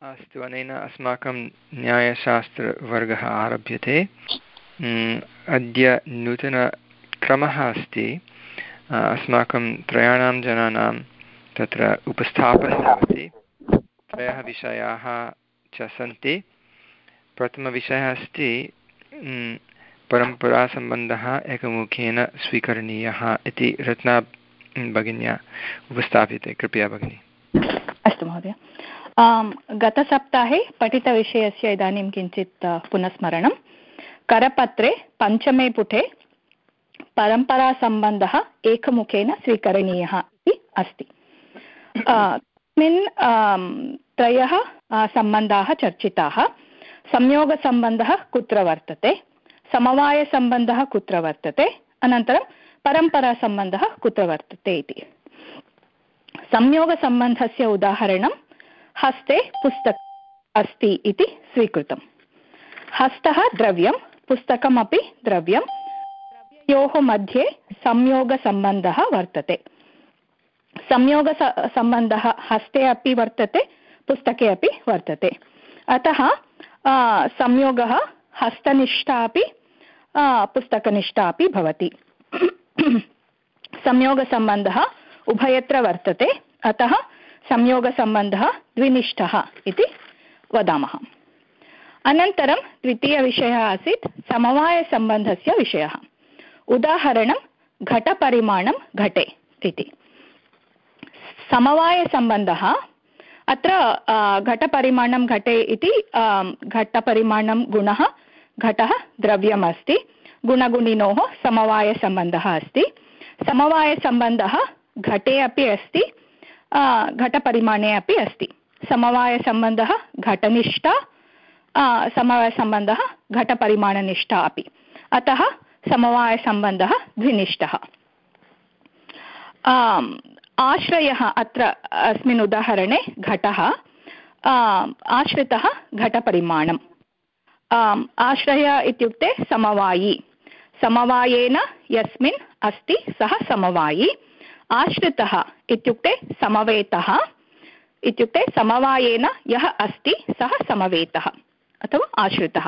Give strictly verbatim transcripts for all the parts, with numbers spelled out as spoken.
अस्तु, अनेन अस्माकं न्यायशास्त्रवर्गः आरभ्यते। अद्य नूतनक्रमः अस्ति। अस्माकं त्रयाणां जनानां तत्र उपस्थापनं भवति। त्रयः विषयाः च सन्ति। प्रथमविषयः अस्ति परम्परासम्बन्धः एकमुखेन स्वीकरणीयः इति रत्ना भगिन्या उपस्थाप्यते। कृपया भगिनी। अस्तु महोदय, गतसप्ताहे पठितविषयस्य इदानीं किञ्चित् पुनस्मरणं। करपत्रे पञ्चमे पुटे परम्परासम्बन्धः एकमुखेन स्वीकरणीयः इति अस्ति। तस्मिन् त्रयः सम्बन्धाः चर्चिताः। संयोगसम्बन्धः कुत्र वर्तते, समवायसम्बन्धः कुत्र वर्तते, अनन्तरं परम्परासम्बन्धः कुत्र वर्तते इति। संयोगसम्बन्धस्य उदाहरणं हस्ते पुस्तकम् अस्ति इति स्वीकृतम्। हस्तः द्रव्यं, पुस्तकमपि द्रव्यं, द्रव्ययोः मध्ये संयोगसम्बन्धः वर्तते। संयोगसम्बन्धः हस्ते अपि वर्तते, पुस्तके अपि वर्तते। अतः संयोगः हस्तनिष्ठा अपि पुस्तकनिष्ठा अपि भवति। संयोगसम्बन्धः उभयत्र वर्तते, अतः संयोगसम्बन्धः द्विनिष्ठः इति वदामः। अनन्तरं द्वितीयविषयः आसीत् समवायसम्बन्धस्य विषयः। उदाहरणं घटपरिमाणं घटे इति। समवायसम्बन्धः अत्र घटपरिमाणं घटे इति घटपरिमाणं गुणः, घटः द्रव्यमस्ति, गुणगुणिनोः समवायसम्बन्धः अस्ति। समवायसम्बन्धः घटे अपि अस्ति, घटपरिमाणे अपि अस्ति। समवायसम्बन्धः घटनिष्ठा, समवायसम्बन्धः घटपरिमाणनिष्ठा अपि। अतः समवायसम्बन्धः द्विनिष्ठः। आश्रयः अत्र अस्मिन् उदाहरणे घटः, आश्रितः घटपरिमाणम्। आश्रय इत्युक्ते समवायी, समवायेन यस्मिन् अस्ति सः समवायी। आश्रितः इत्युक्ते समवेतः, इत्युक्ते समवायेन यः अस्ति सः समवेतः अथवा आश्रितः।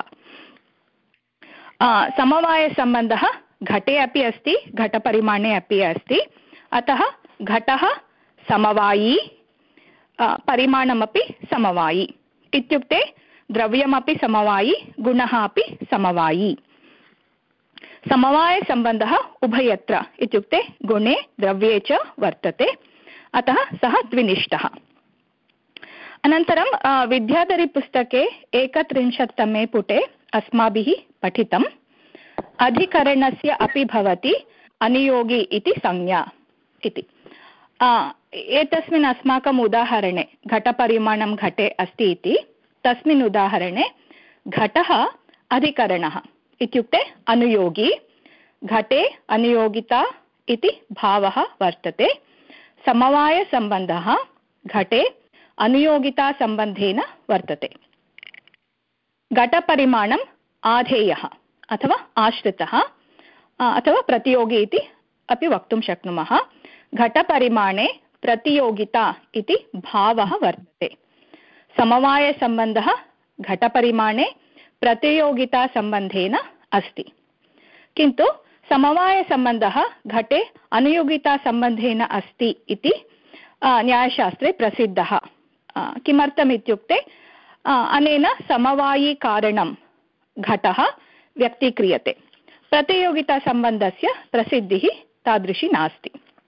समवायसम्बन्धः घटे अपि अस्ति, घटपरिमाणे अपि अस्ति। अतः घटः समवायी, परिमाणमपि समवायी, इत्युक्ते द्रव्यमपि समवायी, गुणः अपि समवायी। समवायसम्बन्धः उभयत्र इत्युक्ते गुणे द्रव्ये च वर्तते, अतः सः द्विनिष्ठः। अनन्तरं विद्याधरीपुस्तके एकत्रिंशत्तमे पुटे अस्माभिः पठितम् अधिकरणस्य अपि भवति अनुयोगी इति संज्ञा इति। एतस्मिन् अस्माकम् उदाहरणे घटपरिमाणं घटे अस्ति इति, तस्मिन् उदाहरणे घटः अधिकरणः इत्युक्ते अनुयोगी, घटे अनुयोगिता इति भावः वर्तते। समवायसम्बन्धः घटे अनुयोगितासम्बन्धेन वर्तते। घटपरिमाणम् आधेयः अथवा आश्रितः अथवा प्रतियोगी इति अपि वक्तुं शक्नुमः। घटपरिमाणे प्रतियोगिता इति भावः वर्तते। समवायसम्बन्धः घटपरिमाणे प्रतियोगितासम्बन्धेन अस्ति, किन्तु समवायसम्बन्धः घटे अनुयोगितासम्बन्धेन अस्ति इति न्यायशास्त्रे प्रसिद्धः। किमर्थम् इत्युक्ते अनेन समवायिकारणं घटः व्यक्तीक्रियते। प्रतियोगितासम्बन्धस्य प्रसिद्धिः तादृशी नास्ति।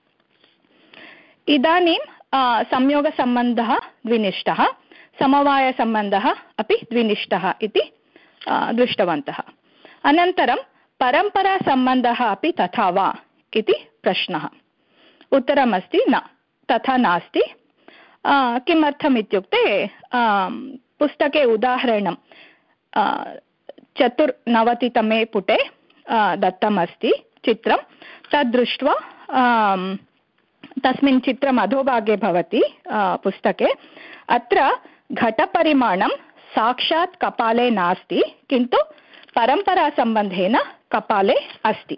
इदानीं संयोगसम्बन्धः द्विनिष्ठः, समवायसम्बन्धः अपि द्विनिष्ठः इति दृष्टवन्तः। अनन्तरं परम्परासम्बन्धः अपि तथा वा इति प्रश्नः। उत्तरमस्ति न, तथा नास्ति। किमर्थम् इत्युक्ते पुस्तके उदाहरणं चतुर्नवतितमे पुटे दत्तमस्ति चित्रं। तद् दृष्ट्वा तस्मिन् चित्रम् अधोभागे भवति पुस्तके। अत्र घटपरिमाणं साक्षात् कपाले नास्ति, किन्तु परम्परासम्बन्धेन कपाले अस्ति।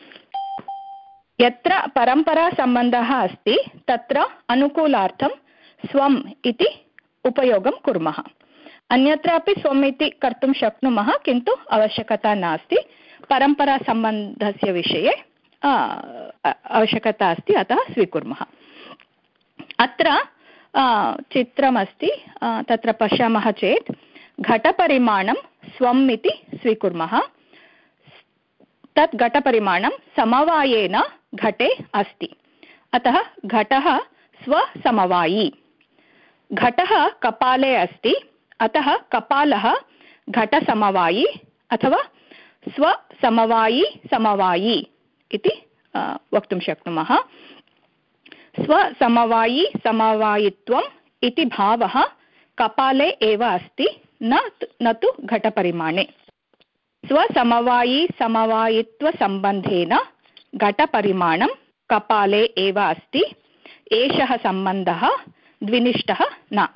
यत्र परम्परासम्बन्धः अस्ति तत्र अनुकूलार्थं स्वम् इति उपयोगं कुर्मः। अन्यत्रापि स्वम् इति कर्तुं शक्नुमः, किन्तु आवश्यकता नास्ति। परम्परासम्बन्धस्य विषये आवश्यकता अस्ति, अतः स्वीकुर्मः। अत्र चित्रमस्ति, तत्र पश्यामः चेत् घटपरिमाणं स्वम् इति स्वीकुर्मः। तत् घटपरिमाणं समवायेन घटे अस्ति, अतः घटः स्वसमवायी। घटः कपाले अस्ति, अतः कपालः घटसमवायी अथवा स्वसमवायी समवायी इति वक्तुं शक्नुमः। स्वसमवायी समवायित्वम् इति भावः कपाले एव अस्ति, न न तु घटपरिमाणे। स्वसमवायी समवायित्वसम्बन्धेन घटपरिमाणं कपाले एव अस्ति। एषः सम्बन्धः द्विनिष्ठः न।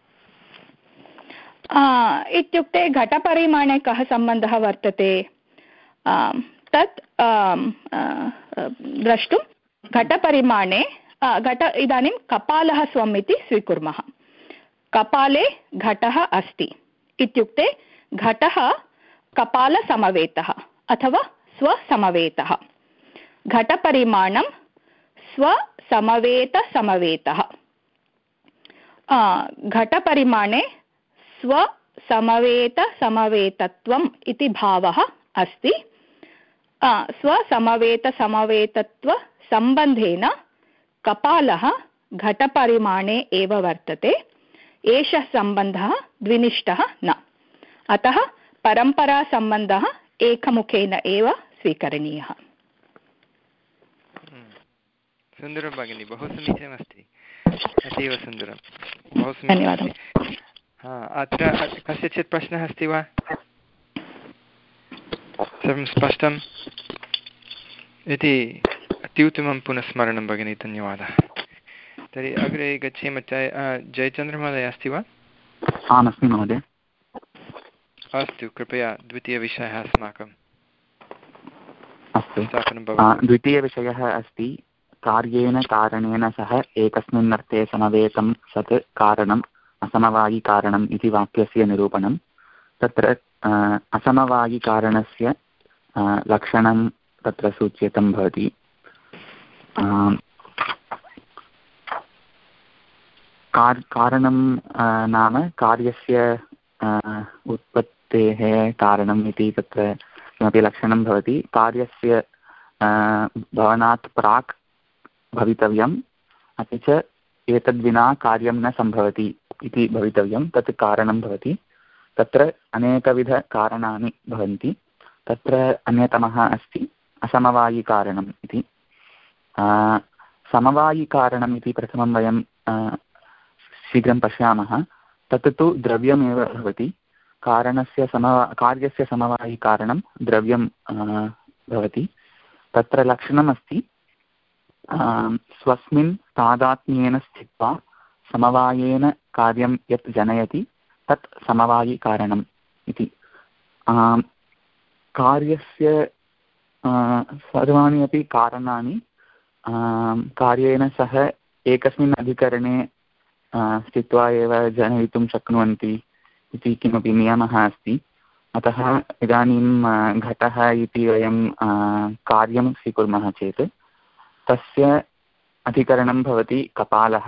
इत्युक्ते घटपरिमाणे कः सम्बन्धः वर्तते तत् द्रष्टुं घटपरिमाणे घट इदानीं कपालः स्वम् इति स्वीकुर्मः। कपाले घटः अस्ति इत्युक्ते घटः कपालसमवेतः अथवा स्वसमवेतः। घटपरिमाणं स्वसमवेतसमवेतः। घटपरिमाणे स्वसमवेतसमवेतत्वम् इति भावः अस्ति। स्वसमवेतसमवेतत्वसम्बन्धेन कपालः घटपरिमाणे एव वर्तते। एषः सम्बन्धः द्विनिष्ठः न, अतः परम्परासम्बन्धः एकमुखेन एव स्वीकरणीयः। सुन्दरं भगिनी, बहु समीचीनमस्ति, अतीव सुन्दरं, बहु समीचीनं। हा, अत्र कस्यचित् प्रश्नः अस्ति वा? सर्वं स्पष्टम् इति अत्युत्तमं पुनस्मरणं भगिनी, धन्यवादः। तर्हि अग्रे गच्छेम। जयचन्द्रमहोदय अस्ति वा? आम्, अस्मि महोदय। अस्तु, कृपया द्वितीयविषयः अस्माकम् अस्तु। द्वितीयविषयः अस्ति कार्येन कारणेन सह एकस्मिन् अर्थे समवेतं सत् कारणम् असमवायिकारणम् इति वाक्यस्य निरूपणं। तत्र असमवायिकारणस्य लक्षणं तत्र सूच्यतं भवति। कारणं नाम कार्यस्य उत्पत्तेः कारणम् इति तत्र किमपि लक्षणं भवति। कार्यस्य भवनात् प्राक् भवितव्यम्, अपि च एतद्विना कार्यं न सम्भवति इति भवितव्यं, तत् कारणं भवति। तत्र अनेकविधकारणानि भवन्ति। तत्र अन्यतमः अस्ति असमवायिकारणम् इति। समवायिकारणम् इति प्रथमं वयं शीघ्रं पश्यामः। तत् तु द्रव्यमेव भवति। कारणस्य समवा कार्यस्य समवायिकारणं द्रव्यं भवति। तत्र लक्षणमस्ति स्वस्मिन् तादात्म्येन स्थित्वा समवायेन कार्यं यत् जनयति तत् समवायिकारणम् इति। कार्यस्य सर्वाणि अपि कारणानि कार्येन सह एकस्मिन् अधिकरणे स्थित्वा एव जनयितुं शक्नुवन्ति इति किमपि नियमः अस्ति। अतः इदानीं घटः इति वयं कार्यं स्वीकुर्मः चेत् तस्य अधिकरणं भवति कपालः।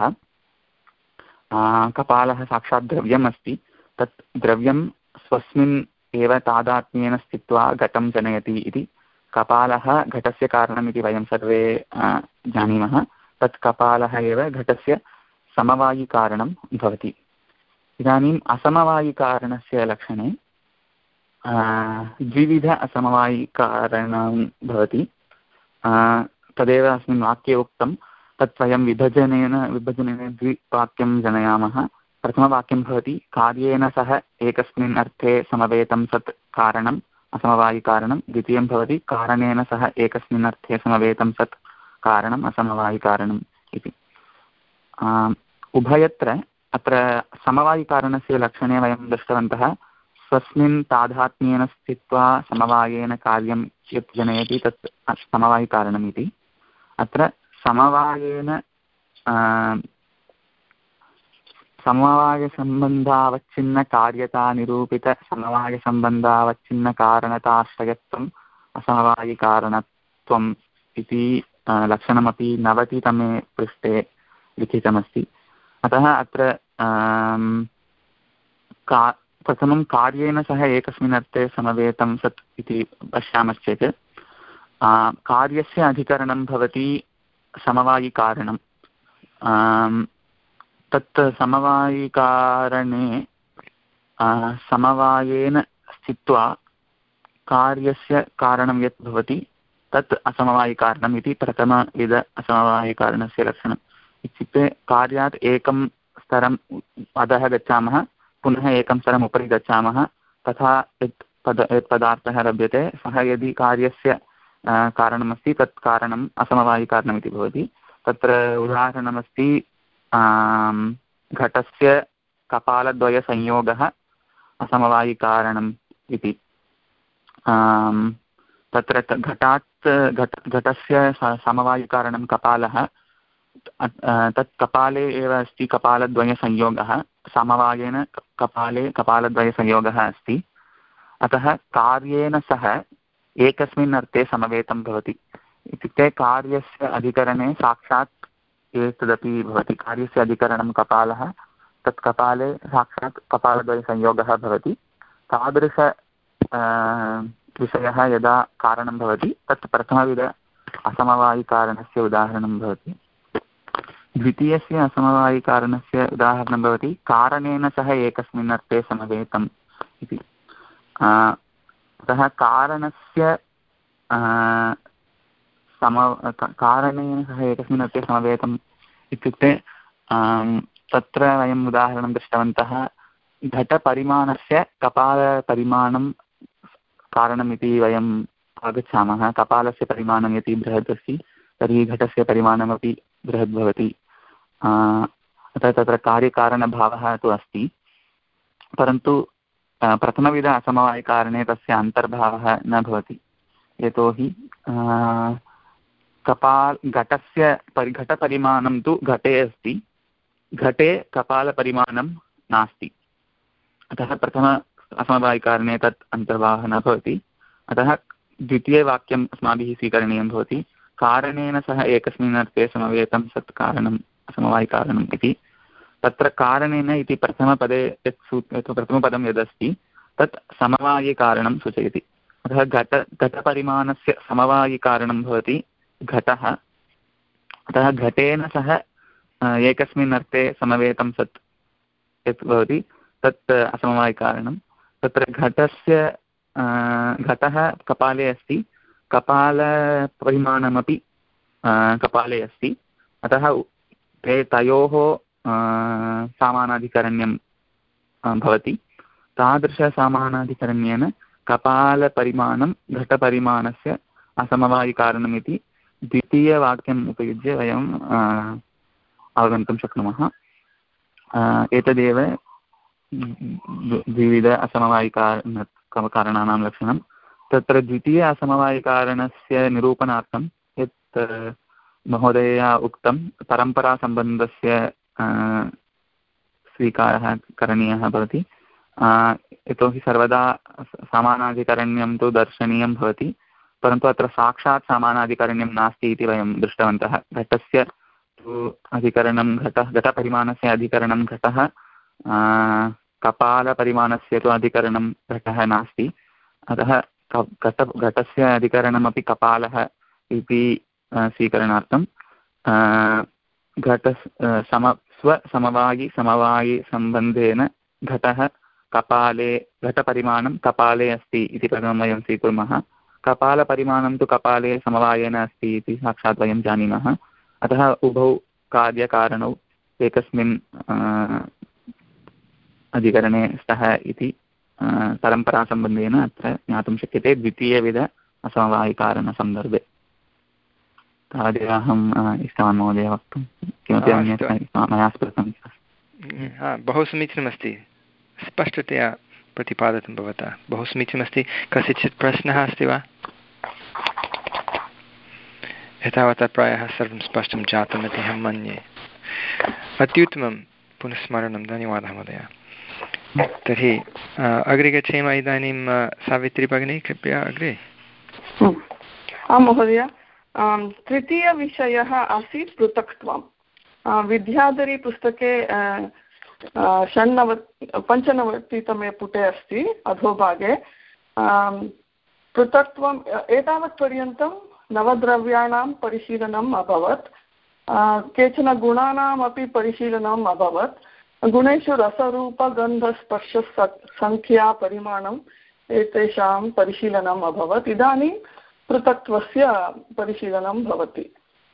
कपालः साक्षात् द्रव्यम् अस्ति। तत् द्रव्यं स्वस्मिन् एव तादात्म्येन स्थित्वा घटं जनयति इति। कपालः घटस्य कारणम् इति वयं सर्वे जानीमः। तत् कपालः एव घटस्य समवायिकारणं भवति। इदानीम् असमवायिकारणस्य लक्षणे द्विविध असमवायिकारणं भवति। तदेव अस्मिन् वाक्ये उक्तं। तत् वयं विभजनेन विभजनेन द्विवाक्यं जनयामः। प्रथमवाक्यं भवति कार्येन सह एकस्मिन् अर्थे समवेतं सत् कारणम् असमवायिकारणं। द्वितीयं भवति कारणेन सह एकस्मिन् अर्थे समवेतं सत् कारणम् असमवायिकारणम् इति। उभयत्र अत्र समवायिकारणस्य लक्षणे वयं दृष्टवन्तः स्वस्मिन् तादात्म्येन स्थित्वा समवायेन कार्यं यत् जनयति तत् समवायिकारणम् इति। अत्र समवायेन समवायसम्बन्धावच्छिन्नकार्यतानिरूपितसमवायसम्बन्धावच्छिन्नकारणताश्रयत्वम् असमवायिकारणत्वम् इति लक्षणमपि नवतितमे पृष्ठे लिखितमस्ति। अतः अत्र का प्रथमं कार्येन सह एकस्मिन् अर्थे समवेतं सत् इति पश्यामश्चेत् कार्यस्य अधिकरणं भवति समवायिकारणं। तत् समवायिकारणे समवायेन स्थित्वा कार्यस्य कारणं यत् भवति तत् असमवायिकारणम् इति प्रथमविध असमवायिकारणस्य लक्षणम्। इत्युक्ते कार्यात् एकं स्तरम् अधः गच्छामः, पुनः एकं स्तरम् उपरि गच्छामः, तथा यत् पद यत् पदार्थः लभ्यते सः यदि कार्यस्य कारणमस्ति तत् कारणम् असमवायिकारणमिति भवति। तत्र उदाहरणमस्ति घटस्य कपालद्वयसंयोगः असमवायिकारणम् इति। तत्र घटात् घट घटस्य समवायिकारणं कपालः, तत् कपाले एव अस्ति कपालद्वयसंयोगः, समवायेन कपाले कपालद्वयसंयोगः अस्ति। अतः कार्येन सह एकस्मिन् अर्थे समवेतं भवति। इत्युक्ते कार्यस्य अधिकरणे साक्षात् एतदपि भवति। कार्यस्य अधिकरणं कपालः, तत् कपाले साक्षात् कपालद्वयसंयोगः भवति। तादृश विषयः यदा कारणं भवति तत् प्रथमविध असमवायिकारणस्य उदाहरणं भवति। द्वितीयस्य असमवायिकारणस्य उदाहरणं भवति कारणेन सह एकस्मिन् अर्थे समवेतम् इति। अतः कारणस्य सम कारणेन सह एकस्मिन् अर्थे समवेतम् इत्युक्ते तत्र वयम् उदाहरणं दृष्टवन्तः। घटपरिमाणस्य कपालपरिमाणं कारणमिति वयम् आगच्छामः। कपालस्य परिमाणं यदि बृहत् अस्ति तर्हि घटस्य परिमाणमपि बृहद् भवति। अतः तत्र कार्यकारणभावः तु अस्ति, परन्तु प्रथमविध असमवायिकारणे तस्य अन्तर्भावः न भवति। यतोहि कपाल घटस्य परि घटपरिमाणं तु घटे अस्ति, घटे कपालपरिमाणं नास्ति। अतः प्रथम असमवायिकारणे तत् अन्तर्भावः न भवति। अतः द्वितीयवाक्यम् अस्माभिः स्वीकरणीयं भवति कारणेन सह एकस्मिन् अर्थे समवेतं सत् कारणम् असमवायिकारणम् इति। तत्र कारणेन इति प्रथमपदे यत् सूत् प्रथमपदं यदस्ति तत् समवायिकारणं सूचयति। अतः घट घटपरिमाणस्य समवायिकारणं भवति घटः। अतः घटेन सह एकस्मिन् अर्थे समवेतं सत् यत् भवति तत् असमवायिकारणं। तत्र घटस्य घटः कपाले अस्ति, कपालपरिमाणमपि कपाले अस्ति। अतः ते तयोः सामानाधिकरण्यं भवति। तादृशसामानाधिकरण्येन कपालपरिमाणं घटपरिमाणस्य असमवायिकारणमिति द्वितीयवाक्यम् उपयुज्य वयम् अवगन्तुं शक्नुमः। एतदेव द्विविध असमवायिकारण कारणानां लक्षणं। तत्र द्वितीय असमवायिकारणस्य निरूपणार्थं यत् महोदयया उक्तं परम्परासम्बन्धस्य स्वीकारः करणीयः भवति। यतोहि सर्वदा समानाधिकरण्यं तु दर्शनीयं भवति, परन्तु अत्र साक्षात् समानाधिकरण्यं नास्ति इति वयं दृष्टवन्तः। घटस्य तु अधिकरणं घटः घटपरिमाणस्य अधिकरणं घटः, कपालपरिमाणस्य तु अधिकरणं घटः नास्ति। अतः घट घटस्य अधिकरणमपि कपालः इति स्वीकरणार्थं घट सम स्वसमवायि समवायिसम्बन्धेन घटः कपाले घटपरिमाणं कपाले अस्ति इति प्रथमं वयं स्वीकुर्मः। कपालपरिमाणं तु कपाले समवायेन अस्ति इति साक्षात् वयं जानीमः। अतः उभौ कार्यकारणौ एकस्मिन् अधिकरणे स्तः इति परम्परासम्बन्धेन अत्र ज्ञातुं शक्यते द्वितीयविध असमवायिकारणसन्दर्भे। तावदेव अहम् इष्टवान् महोदय वक्तुं। किमपि अन्यत् मया स्मृतं? बहु समीचीनमस्ति, स्पष्टतया प्रतिपादितं भवता। बहु समीचीनमस्ति। कस्यचित् प्रश्नः अस्ति वा? एतावता प्रायः सर्वं स्पष्टं जातम् इति अहं मन्ये। अत्युत्तमं। पुनस्मरणं धन्यवादः महोदय। तर्हि अग्रे गच्छेम इदानीं सावित्री भगिनी कृपया अग्रे। आं महोदय, तृतीयविषयः आसीत् पृथक्त्वं। विद्याधरी पुस्तके षण्णव पञ्चनवतितमे पुटे अस्ति अधोभागे। पृथक्त्वम् एतावत्पर्यन्तं नवद्रव्याणां परिशीलनम् अभवत्, केचन गुणानामपि परिशीलनम् अभवत्। गुणेषु रसरूपगन्धस्पर्श संख्या परिमाणम् एतेषां परिशीलनम् अभवत्। इदानीं पृथक्त्वस्य परिशीलनं भवति।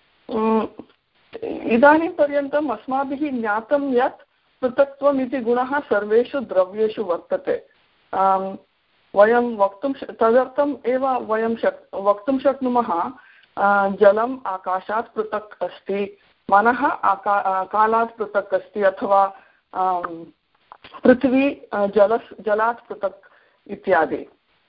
इदानीं पर्यन्तम् अस्माभिः ज्ञातं यत् पृथक्त्वम् इति गुणः सर्वेषु द्रव्येषु वर्तते। वयं वक्तुं तदर्थम् एव वयं शक् वक्तुं शक्नुमः जलम् आकाशात् पृथक् अस्ति, मनः आका कालात् पृथक् अस्ति, अथवा पृथ्वी जल जलात् पृथक् इत्यादि।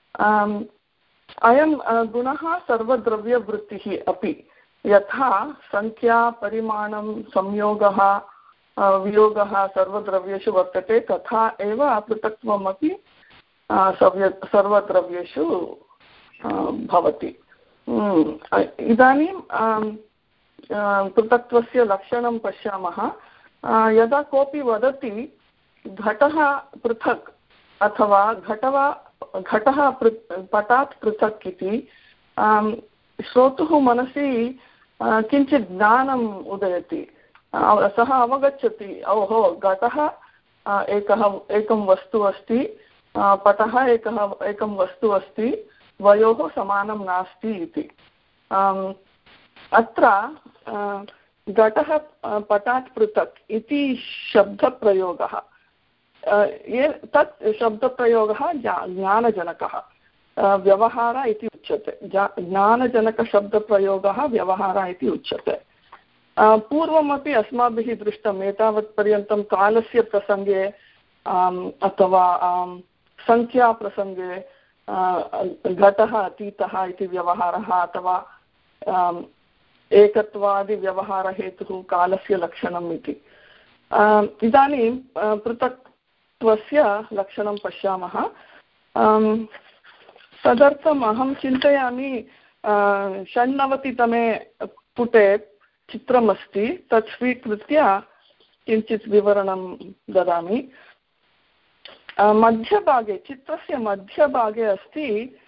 अयं गुणः सर्वद्रव्यवृत्तिः अपि, यथा संख्या परिमाणं संयोगः वियोगः सर्वद्रव्येषु वर्तते, तथा एव पृथक्त्वमपि सर्वद्रव्येषु भवति। इदानीं पृथक्त्वस्य लक्षणं पश्यामः। यदा कोऽपि वदति घटः पृथक् अथवा घटवा घटः पटात् पृथक् इति, श्रोतुः मनसि किञ्चित् ज्ञानम् उदयति। सः अवगच्छति, ओहो घटः एकः एकं वस्तु अस्ति, पटः एकः एकं वस्तु अस्ति, वयोः समानं नास्ति इति। अत्र घटः पटात् पृथक् इति शब्दप्रयोगः, तत् शब्दप्रयोगः ज्ञानजनकः व्यवहार इति उच्यते। ज्ञानजनकशब्दप्रयोगः व्यवहार इति उच्यते। पूर्वमपि अस्माभिः दृष्टम्, एतावत्पर्यन्तं कालस्य प्रसङ्गे अथवा संख्याप्रसङ्गे घटः अतीतः इति व्यवहारः, अथवा एकत्वादिव्यवहारहेतुः कालस्य लक्षणम् इति। इदानीं पृथक्त्वस्य लक्षणं पश्यामः। तदर्थम् अहं चिन्तयामि षण्णवतितमे पुटे चित्रमस्ति, तत् स्वीकृत्य किञ्चित् विवरणं ददामि। मध्यभागे, चित्रस्य मध्यभागे अस्ति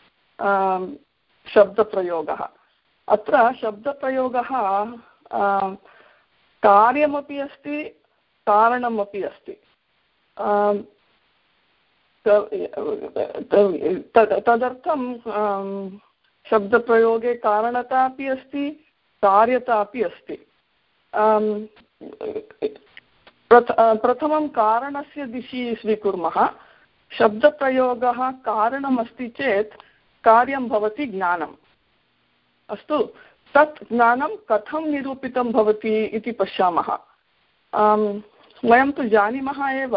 शब्दप्रयोगः। अत्र शब्दप्रयोगः कार्यमपि अस्ति, कारणमपि अस्ति। तदर्थं शब्दप्रयोगे कारणता अपि अस्ति, कार्यता अपि अस्ति। प्रथमं कारणस्य दिशि स्वीकुर्मः। शब्दप्रयोगः कारणमस्ति चेत् कार्यं भवति ज्ञानम्। अस्तु, तत् ज्ञानं कथं निरूपितं भवति इति पश्यामः। वयं तु जानीमः एव,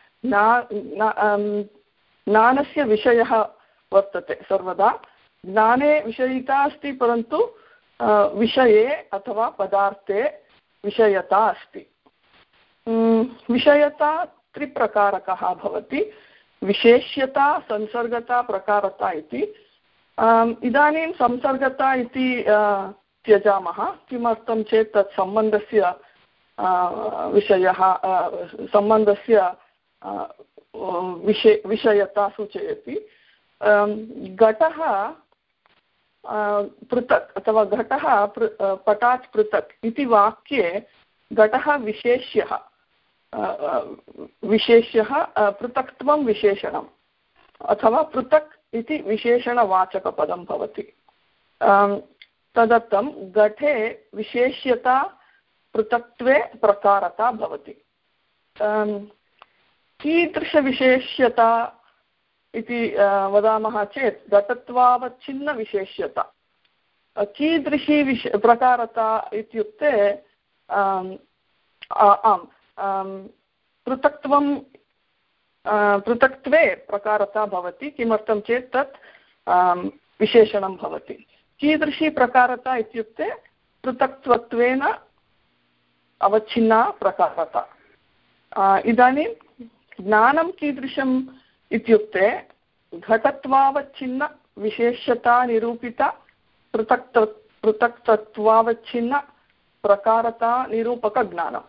ज्ञानस्य विषयः वर्तते सर्वदा। ज्ञाने विषयिता अस्ति, परन्तु विषये अथवा पदार्थे विषयता अस्ति। विषयता त्रिप्रकारकः भवति, विशेष्यता, संसर्गता, प्रकारता इति। इदानीं संसर्गता इति त्यजामः। किमर्थं चेत् तत् सम्बन्धस्य विषयः, सम्बन्धस्य विषय विषयता सूचयति। घटः पृथक् अथवा घटः पटात् पृथक् इति वाक्ये घटः विशेष्यः, विशेष्यः पृथक्त्वं विशेषणम्, अथवा पृथक् इति विशेषणवाचकपदं भवति। तदर्थं घटे विशेष्यता, पृथक्त्वे प्रकारता भवति। कीदृशविशेष्यता इति वदामः चेत् घटत्वावच्छिन्नविशेष्यता। कीदृशी विश प्रकारता इत्युक्ते आम् पृथक्त्वं पृथक्त्वे प्रकारता भवति। किमर्थं चेत् तत् विशेषणं भवति। कीदृशी प्रकारता इत्युक्ते पृथक्त्वेन अवच्छिन्ना प्रकारता। इदानीं ज्ञानं कीदृशम् इत्युक्ते घटत्वावच्छिन्न विशेषतानिरूपित पृथक् पृथक्तत्वावच्छिन्न प्रकारता निरूपकज्ञानम्।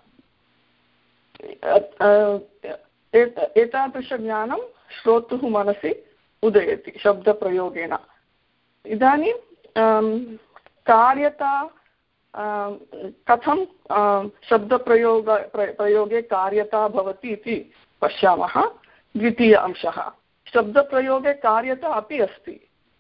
एतादृशज्ञानं श्रोतुः मनसि उदयति शब्दप्रयोगेन। इदानीं कार्यता कथं शब्दप्रयोग प्रयोगे कार्यता भवति इति पश्यामः। द्वितीय अंशः, शब्दप्रयोगे कार्यता अपि अस्ति।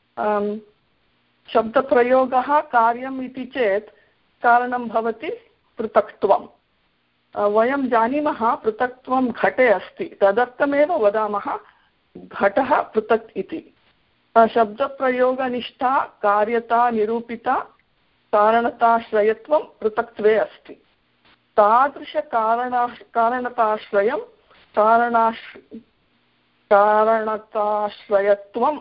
शब्दप्रयोगः कार्यम् इति चेत् कारणं भवति पृथक्त्वं। वयं जानीमः पृथक्त्वं घटे अस्ति, तदर्थमेव वदामः घटः पृथक् इति। शब्दप्रयोगनिष्ठा कार्यता निरूपिता कारणताश्रयत्वं पृथक्त्वे अस्ति। तादृशकारणा कारणताश्रयं कारणाश् कारणताश्रयत्वं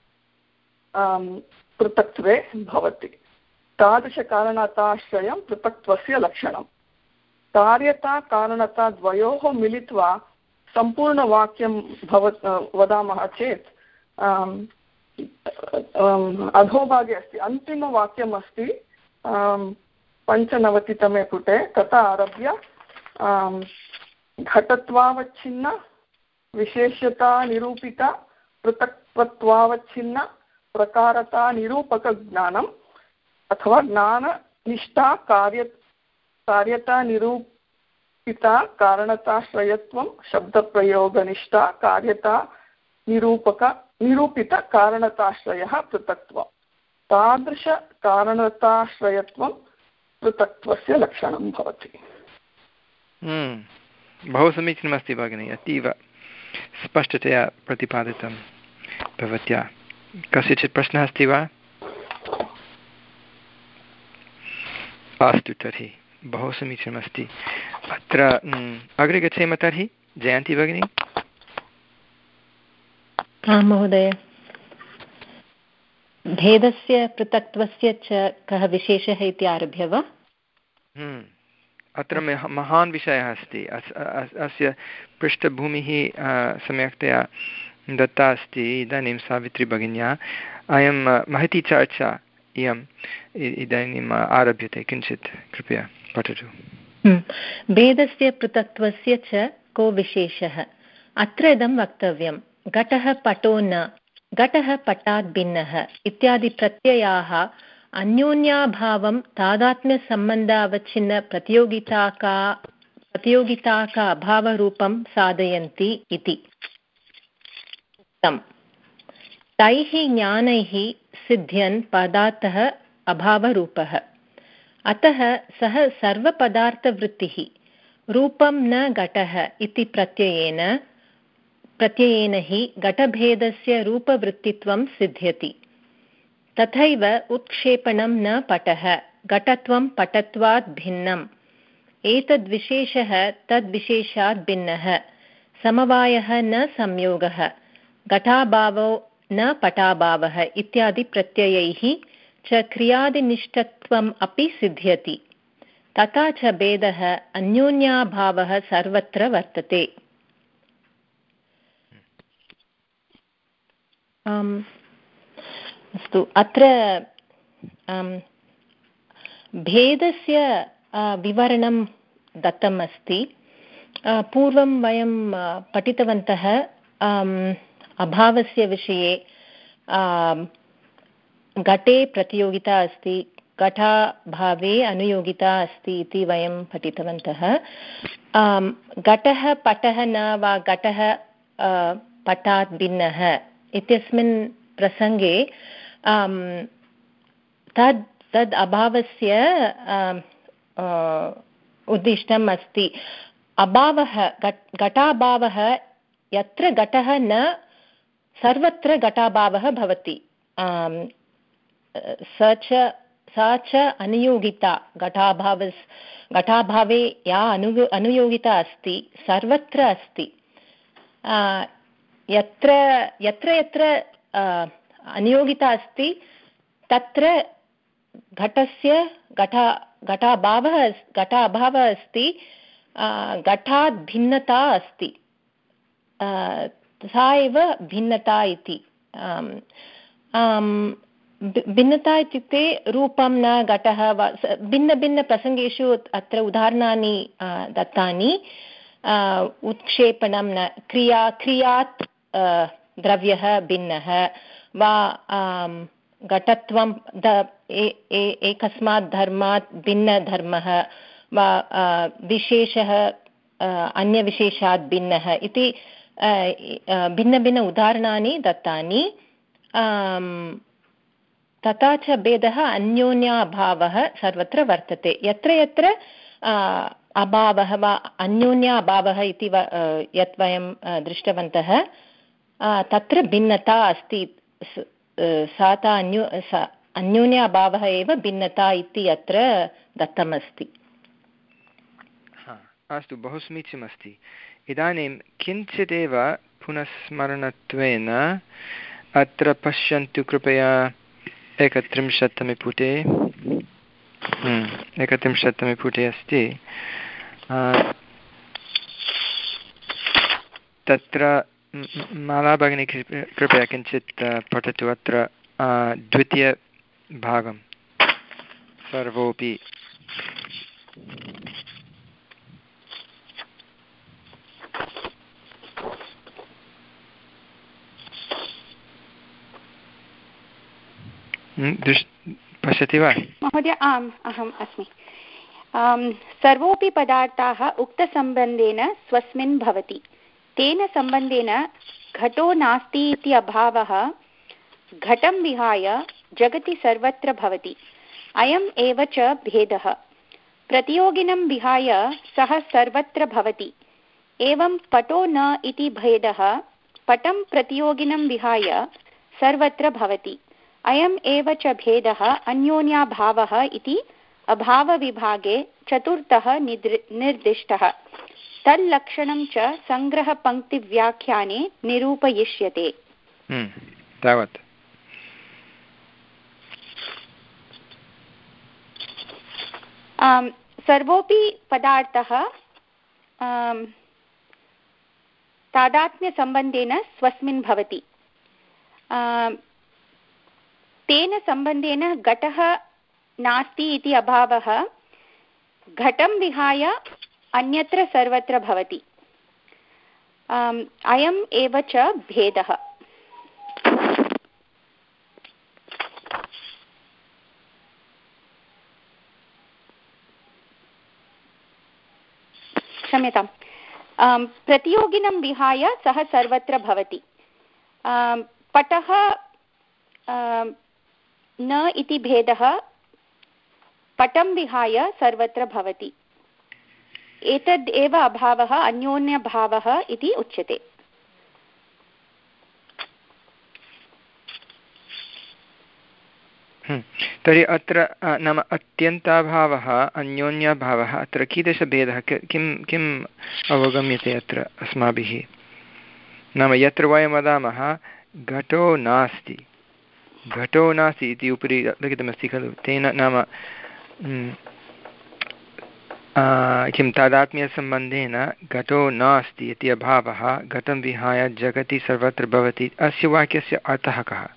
पृथक्त्वे भवति। तादृशकारणताश्रयं पृथक्त्वस्य लक्षणं। कार्यता कारणता द्वयोः मिलित्वा सम्पूर्णवाक्यं भव वदामः चेत् अधोभागे अस्ति, अन्तिमवाक्यम् अस्ति पञ्चनवतितमे पुटे। तथा आरभ्य घटत्वावच्छिन्न विशेषता निरूपित पृथक्त्वावच्छिन्न प्रकारता निरूपकज्ञानम् अथवा ज्ञाननिष्ठा कार्य कार्यता निरूपिता कारणताश्रयत्वं शब्दप्रयोगनिष्ठा कार्यता निरूपक निरूपित कारणताश्रयः पृथक्त्वं। तादृशकारणताश्रयत्वं पृथक्त्वस्य लक्षणं भवति। बहु समीचीनमस्ति भगिनी, अतीव स्पष्टतया प्रतिपादितं भवत्या। कस्यचित् प्रश्नः अस्ति वा? अस्तु, तर्हि बहु समीचीनमस्ति। अत्र अग्रे गच्छेम तर्हि। जयन्ती भगिनी। आं महोदय, भेदस्य पृथक्त्वस्य च कः विशेषः इति आरभ्य वा? अत्र महान् विषयः अस्ति। अस्य पृष्ठभूमिः सम्यक्तया दत्ता अस्ति इदानीं सावित्री भगिन्या। अयं महती चर्चा इयम् इदानीम् आरभ्यते। किञ्चित् कृपया पठतु। भेदस्य पृथक्त्वस्य च को विशेषः? अत्र इदं वक्तव्यं, घटः पटो न, घटः पटात् भिन्नः इत्यादि प्रत्ययाः अन्योन्याभावं तादात्म्यसम्बन्धावच्छिन्न प्रतियोगिताका प्रतियोगिताका अभावरूपं साधयन्ति इति उक्तम्। तैः ज्ञानैः सिद्ध्यन् पदार्थः अभावरूपः। अतः सः सर्वपदार्थवृत्तिः रूपं न घटः इति प्रत्ययेन प्रत्ययेन हि घटभेदस्य रूपवृत्तित्वं सिद्ध्यति। तथैव उत्क्षेपणं न पटः, घटत्वं पटत्वात् भिन्नम्। एतद्विशेषः तद्विशेषात् भिन्नः। समवायः न संयोगः, घटाभावो न पटाभावः इत्यादि प्रत्ययैः च क्रियादिनिष्ठत्वम् अपि सिद्ध्यति। तथा च भेदः अन्योन्याभावः सर्वत्र वर्तते। अस्तु, अत्र भेदस्य विवरणं दत्तम् अस्ति। पूर्वं वयं पठितवन्तः अभावस्य विषये। घटे प्रतियोगिता अस्ति, घटाभावे अनुयोगिता अस्ति इति वयं पठितवन्तः। घटः पटः न वा घटः पटात् भिन्नः इत्यस्मिन् प्रसङ्गे तद् तद् अभावस्य उद्दिष्टम् अस्ति। अभावः घटाभावः, यत्र घटः न सर्वत्र घटाभावः भवति। स च सा च अनुयोगिता, घटाभावस् घटाभावे या अनु अनुयोगिता अस्ति सर्वत्र अस्ति। यत्र यत्र यत्र अनुयोगिता अस्ति तत्र घटस्य घटा घटाभावः घटाभावः अस्ति, घटात् भिन्नता अस्ति, सा एव भिन्नता इति। भिन्नता इत्युक्ते रूपं न घटः वा, भिन्नभिन्नप्रसङ्गेषु अत्र उदाहरणानि दत्तानि। उत्क्षेपणं न, क्रिया क्रियात् द्रव्यः भिन्नः वा, घटत्वं एकस्मात् धर्मात् भिन्नधर्मः वा, विशेषः अन्यविशेषात् भिन्नः इति भिन्नभिन्न उदाहरणानि दत्तानि। तथा च भेदः अन्योन्याभावः सर्वत्र वर्तते। यत्र यत्र अभावः वा अन्योन्याभावः इति यत् वयं दृष्टवन्तः, तत्र भिन्नता अस्ति। सा ता अन्यो अन्योन्याभावः एव भिन्नता इति अत्र दत्तमस्ति। अस्तु, बहु समीचीनमस्ति। इदानीं किञ्चिदेव पुनस्मरणत्वेन अत्र पश्यन्तु कृपया एकत्रिंशत्तमे पुटे। एकत्रिंशत्तमे पुटे अस्ति। तत्र माला भगिनी कृपया किञ्चित् पठतु अत्र द्वितीयभागं सर्वोऽपि। पश्यति वा महोदय? आम्, अहम् अस्मि। सर्वोऽपि पदार्थाः उक्तसम्बन्धेन स्वस्मिन् भवति। तेन सम्बन्धेन घटो नास्ति इति अभावः घटं विहाय जगति सर्वत्र भवति। अयम् एव च भेदः। प्रतियोगिनं विहाय सः सर्वत्र भवति। एवं पटो न इति भेदः पटं प्रतियोगिनं विहाय सर्वत्र भवति। अयम् एव च भेदः अन्योन्याभावः इति अभावविभागे चतुर्थः निर्दिष्टः। तल्लक्षणं च सङ्ग्रहपङ्क्तिव्याख्याने निरूपयिष्यते। तावत्। सर्वोऽपि पदार्थः तादात्म्यसम्बन्धेन स्वस्मिन् भवति। तेन सम्बन्धेन घटः नास्ति इति अभावः घटं विहाय अन्यत्र सर्वत्र भवति। अयम् एव च भेदः। क्षम्यताम्, प्रतियोगिनं विहाय सः सर्वत्र भवति। पटः न इति भेदः पटं विहाय सर्वत्र भवति। एतद् एव अभावः अन्योन्यभावः इति उच्यते। तर्हि अत्र नाम अत्यन्ताभावः अन्योन्यभावः, अत्र कीदृशभेदः किं किम् अवगम्यते अत्र अस्माभिः? नाम यत्र वयं वदामः घटो नास्ति, घटो नास्ति इति उपरि लिखितमस्ति खलु, तेन नाम किं तादात्म्यसम्बन्धेन घटो नास्ति इति अभावः घटं विहाय जगति सर्वत्र भवति। अस्य वाक्यस्य अर्थः कः?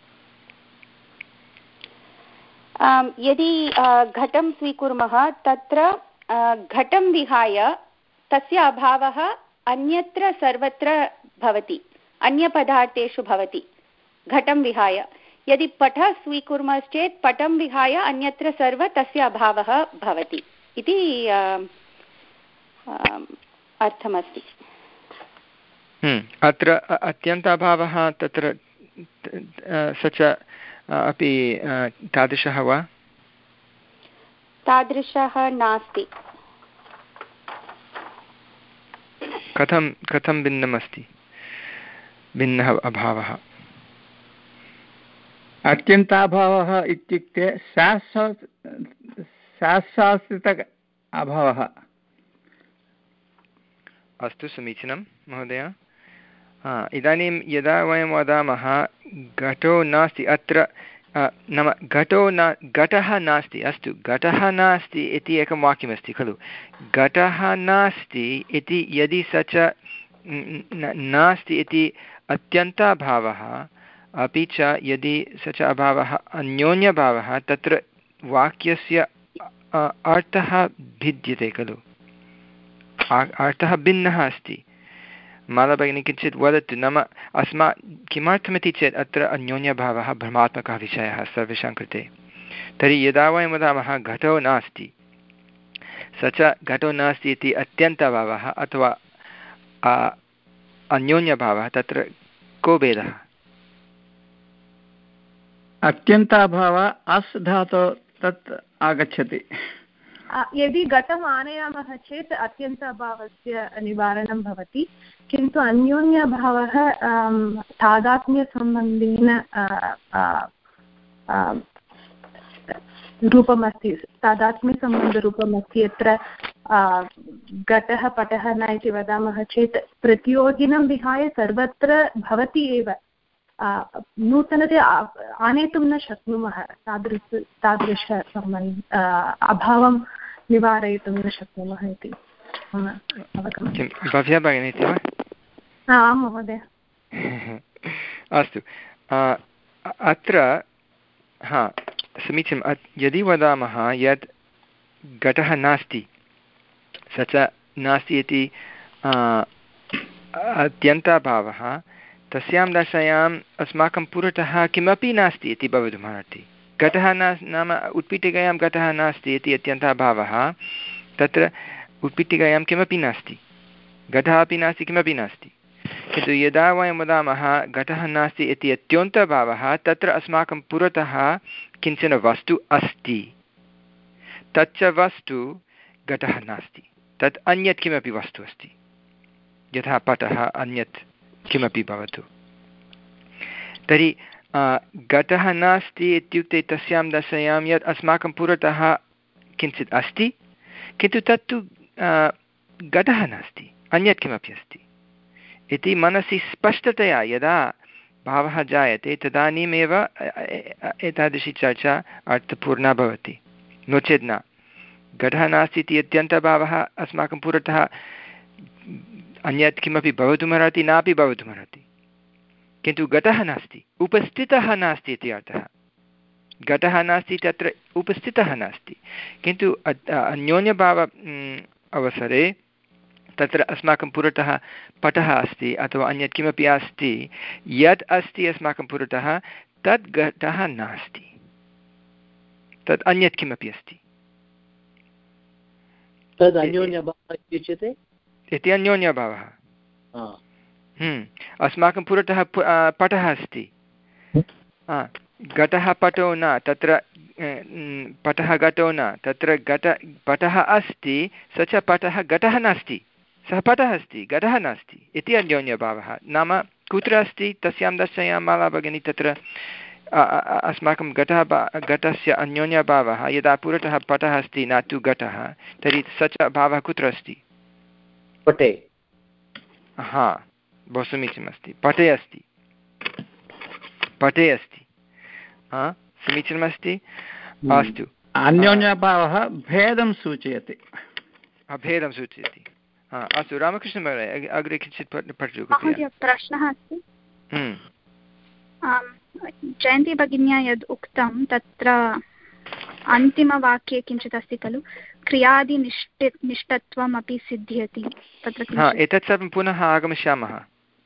यदि घटं स्वीकुर्मः, तत्र घटं विहाय तस्य अभावः अन्यत्र सर्वत्र भवति, अन्यपदार्थेषु भवति घटं विहाय। यदि पटः स्वीकुर्मश्चेत् पटं विहाय अन्यत्र सर्व तस्य अभावः भवति इति अर्थमस्ति। अत्र अत्यन्ताभावः तत्र स च अपि तादृशः वा? तादृशः नास्ति। कथं कथं भिन्नमस्ति, भिन्नः अभावः? अत्यन्ताभावः इत्युक्ते शास्त्राश्रित अभावः। अस्तु, समीचीनं महोदय। इदानीं यदा वयं वदामः घटो नास्ति, अत्र नाम घटो न घटः नास्ति अस्तु घटः नास्ति इति एकं वाक्यमस्ति खलु घटः नास्ति इति यदि स च नास्ति इति अत्यन्ताभावः अपि च यदि स च अभावः अन्योन्यभावः तत्र वाक्यस्य अर्थः भिद्यते खलु अर्थः भिन्नः अस्ति मालाभगिनी किञ्चित् वदतु नाम अस्मा किमर्थमिति चेत् अत्र अन्योन्यभावः भ्रमात्मकः विषयः सर्वेषां कृते तर्हि यदा वयं वदामः घटो नास्ति स च घटो नास्ति इति अत्यन्तभावः अथवा अन्योन्यभावः तत्र को भेदः अत्यन्ताभावः अस् धातो तत् आगच्छति यदि घटम् आनयामः चेत् अत्यन्ताभावस्य निवारणं भवति किन्तु अन्योन्यभावः तादात्म्यसम्बन्धेन रूपमस्ति तादात्म्यसम्बन्धरूपमस्ति यत्र घटः पटः न इति वदामः चेत् प्रतियोगिनं विहाय सर्वत्र भवति एव नूतनतया आनेतुं न शक्नुमः तादृश तादृशसम्बन्ध अभावं निवारयितुं न शक्नुमः इति भव्या भगिनी इति वा आं महोदय अस्तु अत्र हा समीचीनं यदि वदामः यत् घटः नास्ति स च नास्ति इति अत्यन्ताभावः तस्यां दशायाम् अस्माकं पुरतः किमपि नास्ति इति भवितुमर्हति घटः न नाम उत्पीठिकायां घटः नास्ति इति अत्यन्ताभावः तत्र उत्पीठिकायां किमपि नास्ति घटः अपि नास्ति किमपि नास्ति किन्तु यदा वयं वदामः घटः नास्ति इति अत्यन्तभावः तत्र अस्माकं पुरतः किञ्चन वस्तु अस्ति तच्च वस्तु घटः नास्ति तत् अन्यत् किमपि वस्तु अस्ति यथा पटः अन्यत् किमपि भवतु तर्हि घटः नास्ति इत्युक्ते तस्यां दशायां यत् अस्माकं पुरतः किञ्चित् अस्ति किन्तु तत्तु घटः नास्ति अन्यत् किमपि अस्ति इति मनसि स्पष्टतया यदा भावः जायते तदानीमेव एतादृशी चर्चा अर्थपूर्णा भवति नो चेत् न घटः नास्ति इति अत्यन्तभावः अस्माकं पुरतः अन्यत् किमपि भवितुमर्हति नापि भवितुमर्हति किन्तु घटः नास्ति उपस्थितः नास्ति इति अर्थः घटः नास्ति तत्र उपस्थितः नास्ति किन्तु अन्योन्यभाव अवसरे तत्र अस्माकं पुरतः पटः अस्ति अथवा अन्यत् किमपि अस्ति यत् अस्ति अस्माकं पुरतः तद् घटः नास्ति तत् अन्यत् किमपि अस्ति तद् अन्योन्यभावः इत्युच्यते इति अन्योन्यभावः अस्माकं पुरतः पटः अस्ति घटः पटो न तत्र पटः घटो न तत्र घट पटः अस्ति स च पटः घटः नास्ति सः पटः अस्ति घटः नास्ति इति अन्योन्यभावः नाम कुत्र अस्ति तस्यां दशायां माला भगिनी तत्र अस्माकं घटः घटस्य अन्योन्यभावः यदा पुरतः पटः अस्ति न तु घटः तर्हि स च भावः कुत्र अस्ति पटे हा बहु समीचीनमस्ति पटे अस्ति पटे अस्ति हा समीचीनमस्ति अस्तु अन्योन्यभावः भेदं सूचयति भेदं सूचयति हा अस्तु रामकृष्णमहोदय अग्रे किञ्चित् पठतु प्रश्नः अस्ति जयन्ती भगिन्या यद् उक्तं तत्र अन्तिमवाक्ये किञ्चित् अस्ति खलु क्रियादिनिष्ठ निष्ठत्वम् अपि सिद्ध्यति तत्र हा एतत् सर्वं पुनः आगमिष्यामः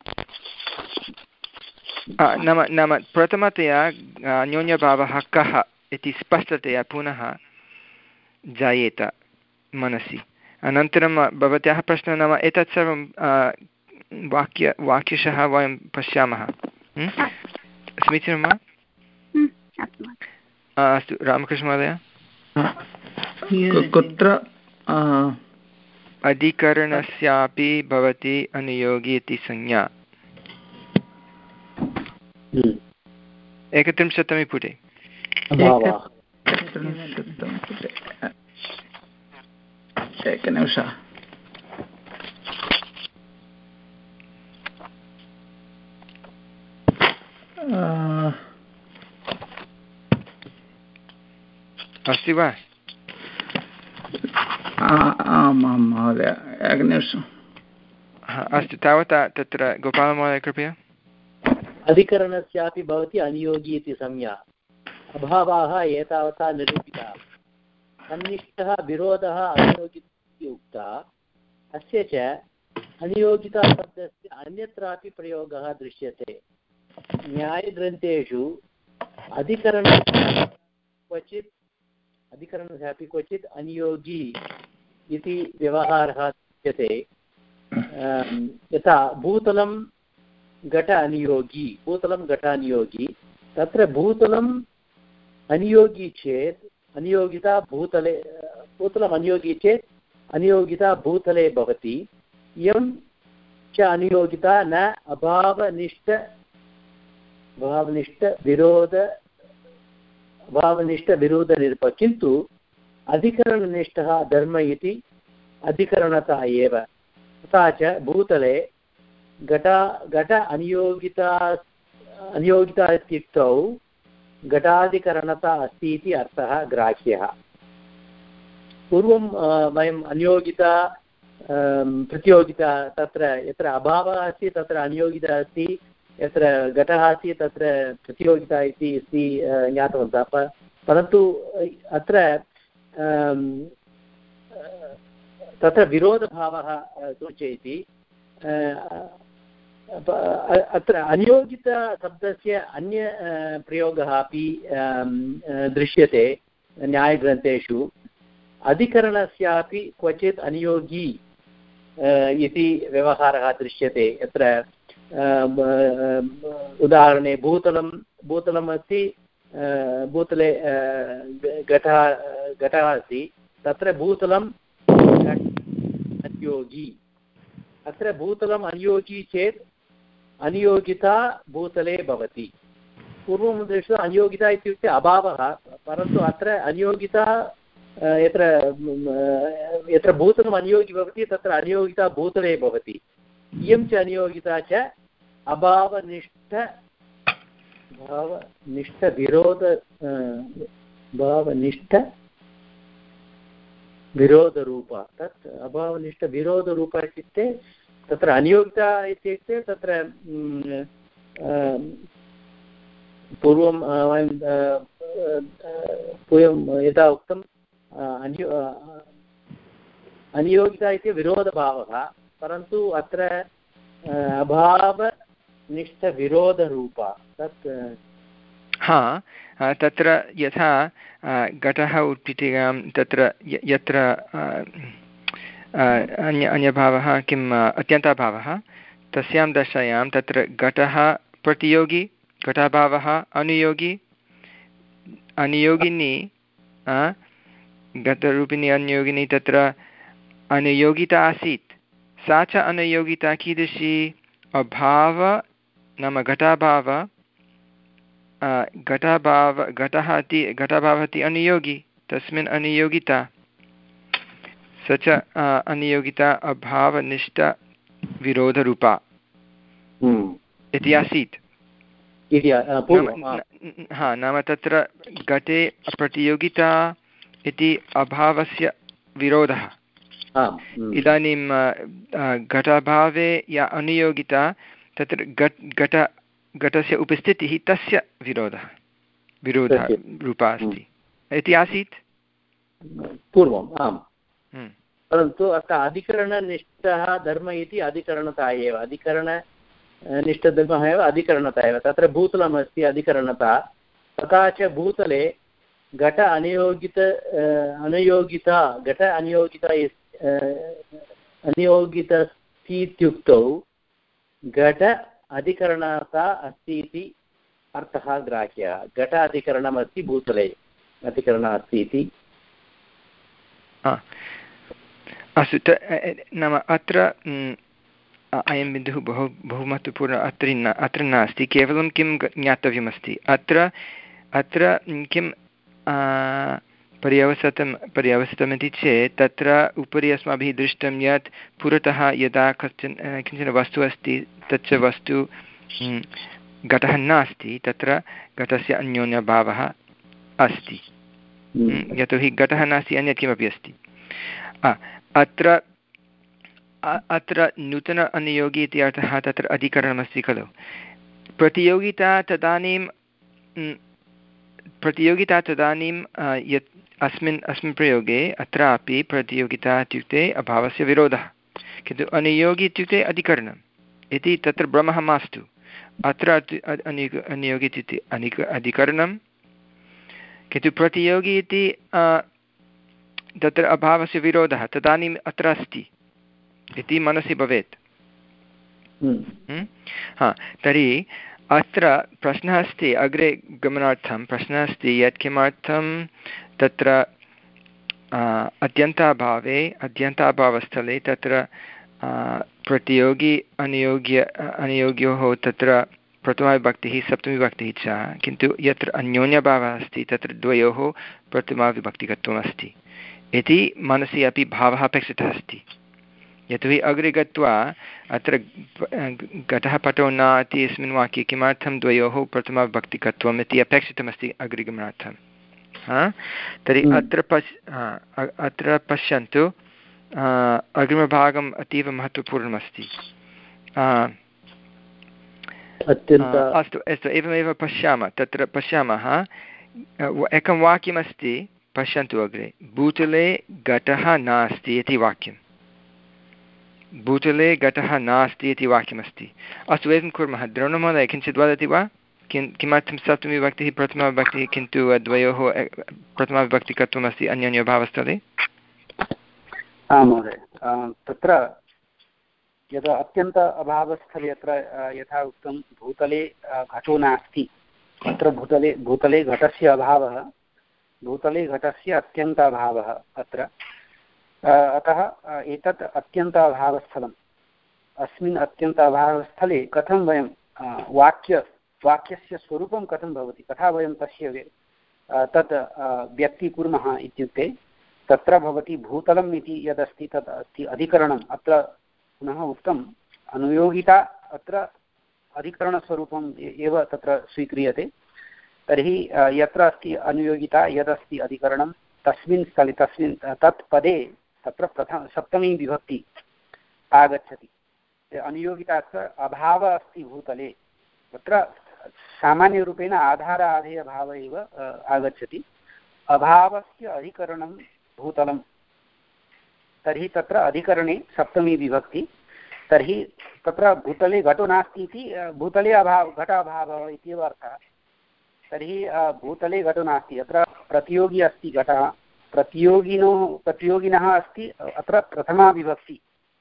नाम नाम प्रथमतया अन्योन्यभावः कः इति स्पष्टतया पुनः जायेत मनसि अनन्तरं भवत्याः प्रश्नः नाम एतत् सर्वं वाक्य वाक्यशः वयं पश्यामः समीचीनं वा अस्तु रामकृष्णमहोदय कुत्र अधिकरणस्यापि भवति अनुयोगी इति संज्ञा एकत्रिंशत्तमे पुटे एकनिमिषः अस्ति वा? आम् आं महोदय एकनिमिषम्। अस्तु तावता तत्र गोपालमहोदय कृपया। अधिकरणस्यापि भवति अनियोगी इति संज्ञा। अभावाः एतावता निरूपिताः। सन्निष्टः विरोधः अनियोगिता उक्ता। अस्य च अनियोगिताशब्दस्य अन्यत्रापि प्रयोगः दृश्यते। न्यायग्रन्थेषु अधिकरण क्वचित् अधिकरणस्यापि क्वचित् अनियोगी इति व्यवहारः दृश्यते। यथा भूतलं घट अनियोगी, भूतलं घट अनियोगी। तत्र भूतलम् अनियोगी चेत् अनियोगिता भूतले, भूतलम् अनियोगी चेत् अनियोगिता भूतले भवति। इयं च अनियोगिता न अभावनिष्ठ भावनिष्ठविरोध भावनिष्ठविरोधनिरूप, किन्तु अधिकरणनिष्ठः धर्म इति अधिकरणता एव। तथा च भूतले घटा घट अनियोगिता अनियोगिता इत्युक्तौ घटाधिकरणता अस्ति इति अर्थः ग्राह्यः। पूर्वं वयम् अनियोगिता प्रतियोगिता, तत्र यत्र अभावः अस्ति तत्र अनियोगिता अस्ति, यत्र घटः अस्ति तत्र प्रतियोगिता इति अस्ति ज्ञातवन्तः। परन्तु अत्र तत्र विरोधभावः सूचयति। अत्र अनियोगितशब्दस्य अन्य प्रयोगः अपि दृश्यते न्यायग्रन्थेषु। अधिकरणस्यापि क्वचित् अनियोगी इति व्यवहारः दृश्यते। यत्र उदाहरणे भूतलं भूतलम् अस्ति, भूतले घटः घटः अस्ति, तत्र भूतलं अनियोगी। अत्र भूतलम् अनियोगी चेत् अनियोगिता भूतले भवति। पूर्वं दृष्टं अनियोगिता इत्युक्ते अभावः, परन्तु अत्र अनियोगिता यत्र यत्र भूतलम् अनियोगी भवति तत्र अनियोगिता भूतले भवति। इयं च अनियोगिता च अभावनिष्ठ भावनिष्ठविरोध भावनिष्ठ विरोधरूप। तत् अभावनिष्ठविरोधरूप इत्युक्ते तत्र अनियोगिता इत्युक्ते तत्र पूर्वं वयं पूर्वं यथा उक्तम् अनियो अनियोगिता इति विरोधभावः, परन्तु अत्र अभावनिष्ठविरोधरूप। तत् हा तत्र यथा घटः उत्पीठिकां तत्र यत्र अन्य अन्यभावः किम् अत्यन्ताभावः, तस्यां दशायां तत्र घटः प्रतियोगी, घटाभावः अनुयोगी, अनुयोगिनी घटरूपिणी अनुयोगिनी तत्र अनुयोगिता आसीत्। सा च अनुयोगिता कीदृशी? अभाव नाम घटाभाव घटाभाव घटः इति घटाभावः इति अनुयोगी, तस्मिन् अनुयोगिता, स च अनुयोगिता अभावनिष्ठविरोधरूपा इति आसीत्। हा नाम तत्र घटे प्रतियोगिता इति अभावस्य विरोधः। इदानीं घटाभावे या अनुयोगिता तत्र घट घट घटस्य उपस्थितिः तस्य विरोधः विरोधः रूपा अस्ति इति आसीत् पूर्वम्। आम्, परन्तु अत्र अधिकरणनिष्ठः धर्म इति अधिकरणता एव। अधिकरणनिष्ठधर्मः एव अधिकरणता एव। तत्र भूतलम् अस्ति अधिकरणता। तथा च भूतले घट अनियोगित अनुयोगिता घट अनियोगिता अनियोगितस्ति इत्युक्तौ घट अधिकरणता अस्ति इति अर्थः ग्राह्यः। घट अधिकरणमस्ति, भूतले अधिकरणम् अस्ति इति। अस्तु, नाम अत्र अयं बिन्दुः बहु बहु महत्त्वपूर्णः अत्र न अत्र नास्ति। केवलं किं ज्ञातव्यमस्ति अत्र अत्र किं पर्यवसितं पर्यवसितमिति चेत् तत्र उपरि अस्माभिः दृष्टं यत् पुरतः यदा कश्चन किञ्चन वस्तु अस्ति तच्च वस्तु घटः नास्ति, तत्र घटस्य अन्योन्यभावः अस्ति। यतोहि घटः नास्ति अन्यत् किमपि अस्ति। अत्र अत्र नूतन अनुयोगी इति अर्थः तत्र अधिकरणमस्ति खलु। प्रतियोगिता तदानीं प्रतियोगिता तदानीं यत् अस्मिन् अस्मिन् प्रयोगे अत्रापि प्रतियोगिता इत्युक्ते अभावस्य विरोधः, किन्तु अनुयोगी इत्युक्ते अधिकरणम् इति तत्र भ्रमः मास्तु। अत्र अनुयोगी इत्युक्ते अनिक अधिकरणं, किन्तु प्रतियोगी इति तत्र अभावस्य विरोधः तदानीम् अत्र अस्ति इति मनसि भवेत्। हा, तर्हि अत्र प्रश्नः अस्ति, अग्रे गमनार्थं प्रश्नः अस्ति यत् किमर्थं तत्र अत्यन्ताभावे अत्यन्ताभावस्थले तत्र प्रतियोगी अनुयोग्य अनुयोग्योः तत्र प्रथमाविभक्तिः सप्तमीविभक्तिः च, किन्तु यत्र अन्योन्यभावः अस्ति तत्र द्वयोः प्रथमाविभक्तिकत्वम् अस्ति इति मनसि अपि भावः अपेक्षितः अस्ति। यतोहि अग्रे गत्वा अत्र घटः पटो न इति अस्मिन् वाक्ये किमर्थं द्वयोः प्रथमाविभक्तिकत्वम् इति अपेक्षितमस्ति अग्रिगमनार्थं। हा, तर्हि अत्र पश् अत्र पश्यन्तु, अग्रिमभागम् अतीव महत्त्वपूर्णमस्ति। अस्तु अस्तु एवमेव पश्यामः, तत्र पश्यामः एकं वाक्यमस्ति, पश्यन्तु अग्रे, भूतले घटः नास्ति इति वाक्यं, भूतले घटः नास्ति इति वाक्यमस्ति। अस्तु एवं कुर्मः, द्रोणमहोदय किञ्चित् वदति वा, किं किमर्थं सप्तमीविभक्तिः प्रथमाविभक्तिः किन्तु द्वयोः प्रथमाविभक्तिकत्वमस्ति अन्योन्यभावस्थले? आं महोदय, तत्र यदा अत्यन्त अभावस्थले यत्र यथा उक्तं भूतले घटो नास्ति, अत्र भूतले भूतले घटस्य अभावः, भूतले घटस्य अत्यन्त अभावः अत्र, अतः एतत् अत्यन्त अभावस्थलम्। अस्मिन् अत्यन्त अभावस्थले कथं वयं वाक्य वाक्यस्य स्वरूपं कथं भवति, कथा वयं तस्य तत् व्यक्तीकुर्मः इत्युक्ते तत्र भवति भूतलम् इति यदस्ति तत् अस्ति अधिकरणम्। अत्र पुनः उक्तम् अनुयोगिता अत्र अधिकरणस्वरूपम् एव तत्र स्वीक्रियते। तर्हि यत्र अस्ति अनुयोगिता यदस्ति अधिकरणं तस्मिन् स्थले तस्मिन् तत् पदे तत्र प्रथम सप्तमी विभक्ति आगच्छति। अनुयोगितास्य अभावः अस्ति भूतले, तत्र सामान्यरूपेण आधार आधेयभावः एव आगच्छति। अभावस्य अधिकरणं भूतलं, तर्हि तत्र अधिकरणे सप्तमी विभक्ति। तर्हि तत्र भूतले घटो नास्ति इति भूतले अभाव घटाभावः इत्येव अर्थः। तर्हि भूतले घटो नास्ति, अत्र प्रतियोगी अस्ति घटः, प्रतियोगिनो प्रतियोगिनः अस्ति अत्र प्रथमा विभक्ति।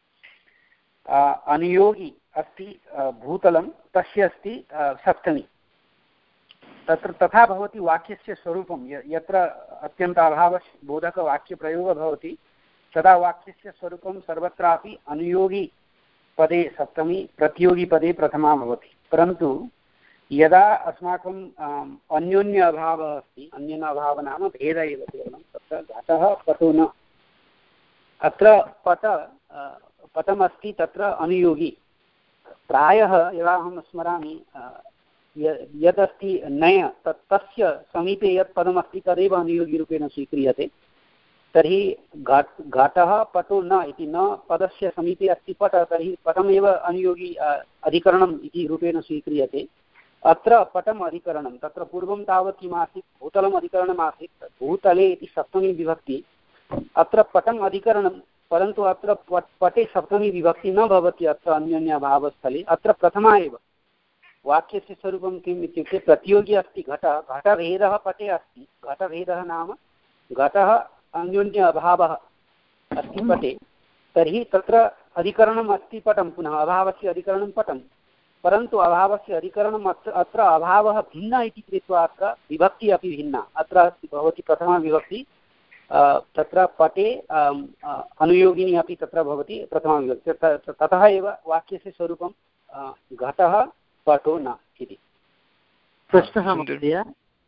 अनुयोगी अस्ति भूतलं, तस्य अस्ति सप्तमी। तत्र तथा भवति वाक्यस्य स्वरूपं। यत्र अत्यन्ताभावबोधकवाक्यप्रयोगः भवति तदा वाक्यस्य स्वरूपं सर्वत्रापि अनुयोगी पदे सप्तमी, प्रतियोगिपदे प्रथमा भवति। परन्तु यदा अस्माकं अन्योन्य अभावः अस्ति, अन्योन्य अभावः नाम भेदः एव केवलं, तत्र घटः पटो न, अत्र पट पटमस्ति तत्र अनुयोगी। प्रायः यदा अहं स्मरामि यदस्ति नय तत् तस्य समीपे यत् पदमस्ति तदेव अनुयोगिरूपेण स्वीक्रियते। तर्हि घट घटः पटो न इति न पदस्य समीपे अस्ति पट, तर्हि पटमेव अनुयोगी अधिकरणम् इति रूपेण स्वीक्रियते। अत्र पटम् अधिकरणं, तत्र पूर्वं तावत् किमासीत् भूतलम् अधिकरणमासीत्, भूतले इति सप्तमी विभक्ति, अत्र पटम् अधिकरणं, परन्तु अत्र पटे सप्तमी विभक्ति न भवति। अत्र अन्योन्यभावस्थले अत्र प्रथमा एव। वाक्यस्य स्वरूपं किम् इत्युक्ते प्रतियोगी अस्ति घटः, घटभेदः पटे अस्ति। घटभेदः नाम घटः अन्योन्य अभावः अस्ति पटे, तर्हि तत्र अधिकरणम् अस्ति पटं, पुनः अभावस्य अधिकरणं पटं, परन्तु अभावस्य अधिकरणम् अत्र अत्र अभावः भिन्ना इति कृत्वा अत्र विभक्ति अपि भिन्ना। अत्र भवति प्रथमा विभक्ति, तत्र पटे अनुयोगिनी अपि तत्र भवति प्रथमा विभक्ति। ततः एव वाक्यस्य स्वरूपं घटः पटो न इति। प्रश्नः महोदय,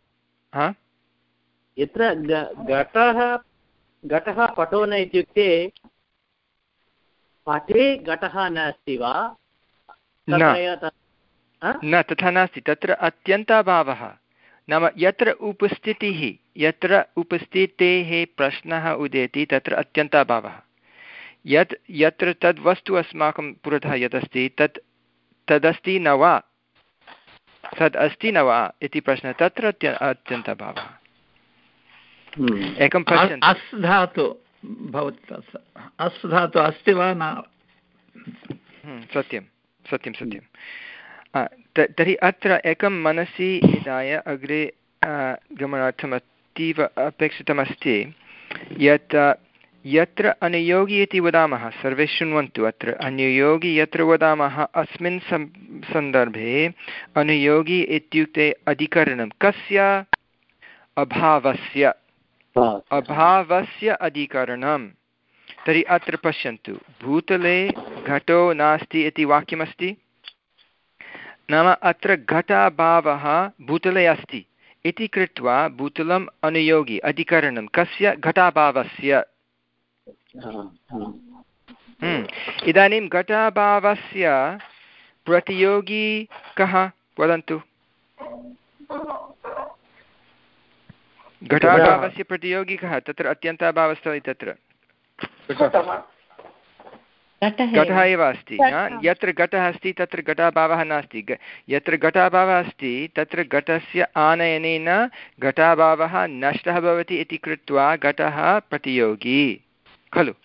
यत्र घटः घटः पटो न इत्युक्ते पटे घटः नास्ति वा? न, तथा नास्ति। तत्र अत्यन्ताभावः, नाम यत्र उपस्थितिः यत्र उपस्थितेः प्रश्नः उदेति तत्र अत्यन्ताभावः। यत् यत्र तद् वस्तु अस्माकं पुरतः यदस्ति तत् तदस्ति न वा, तद् अस्ति न वा इति प्रश्नः, तत्र अत्य अत्यन्ताभावः। एकं पश्यन्तु, अस् धातु भवति, अस् धातु अस्ति वा न? सत्यं सत्यं सत्यं। तर्हि अत्र एकं मनसि निधाय अग्रे गमनार्थम् अतीव अपेक्षितमस्ति यत् यत्र अनुयोगी इति वदामः, सर्वे शृण्वन्तु, अत्र अनुयोगी यत्र वदामः अस्मिन् सन्दर्भे अनुयोगी इत्युक्ते अधिकरणं कस्य? अभावस्य, अभावस्य अधिकरणं। तर्हि अत्र पश्यन्तु, भूतले घटो नास्ति इति वाक्यमस्ति, नाम अत्र घटाभावः भूतले अस्ति इति कृत्वा भूतलम् अनुयोगी अधिकरणं कस्य? घटाभावस्य। इदानीं घटाभावस्य प्रतियोगी कः वदन्तु? घटाभावस्य प्रतियोगी कः? तत्र अत्यन्ताभावस्था तत्र घटः एव अस्ति। यत्र घटः अस्ति तत्र घटाभावः नास्ति। यत्र घटाभावः अस्ति तत्र घटस्य आनयनेन घटाभावः नष्टः भवति इति कृत्वा घटः प्रतियोगी खलु।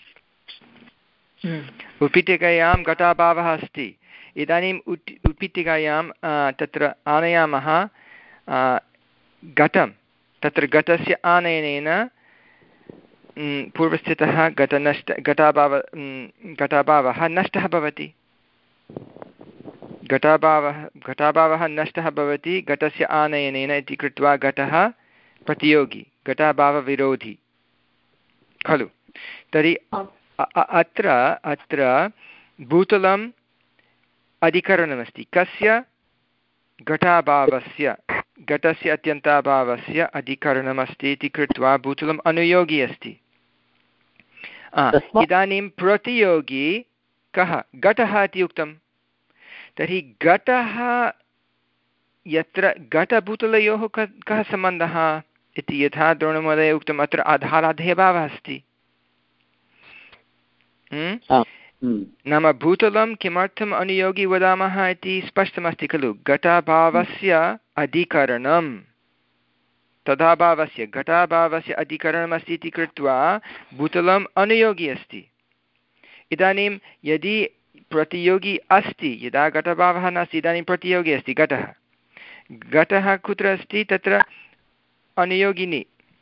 उपीठिकायां घटाभावः अस्ति। इदानीम् उत् उपीठिकायां तत्र आनयामः घटं, तत्र घटस्य आनयनेन पूर्वस्थितः घटनष्ट घटाभाव घटाभावः नष्टः भवति। घटाभावः घटाभावः नष्टः भवति घटस्य आनयनेन इति कृत्वा घटः प्रतियोगी, घटाभावविरोधी खलु। तर्हि अत्र अत्र भूतलम् अधिकरणमस्ति कस्य? घटाभावस्य, घटस्य अत्यन्ताभावस्य अधिकरणमस्ति इति कृत्वा भूतलम् अनुयोगी अस्ति। इदानीं प्रतियोगी कः? घटः इति उक्तं। तर्हि घटः यत्र घटभूतलयोः कः सम्बन्धः इति यथा द्रोणमहोदय उक्तम्, अत्र आधाराधेयभावः अस्ति। नाम भूतलं किमर्थम् अनुयोगी वदामः इति स्पष्टमस्ति खलु। घटाभावस्य अधिकरणं, तदाभावस्य घटाभावस्य अधिकरणमस्ति इति कृत्वा भूतलम् अनुयोगी अस्ति। इदानीं यदि प्रतियोगी अस्ति, यदा घटभावः नास्ति इदानीं प्रतियोगी अस्ति घटः, घटः कुत्र अस्ति? तत्र अनुयोगिनी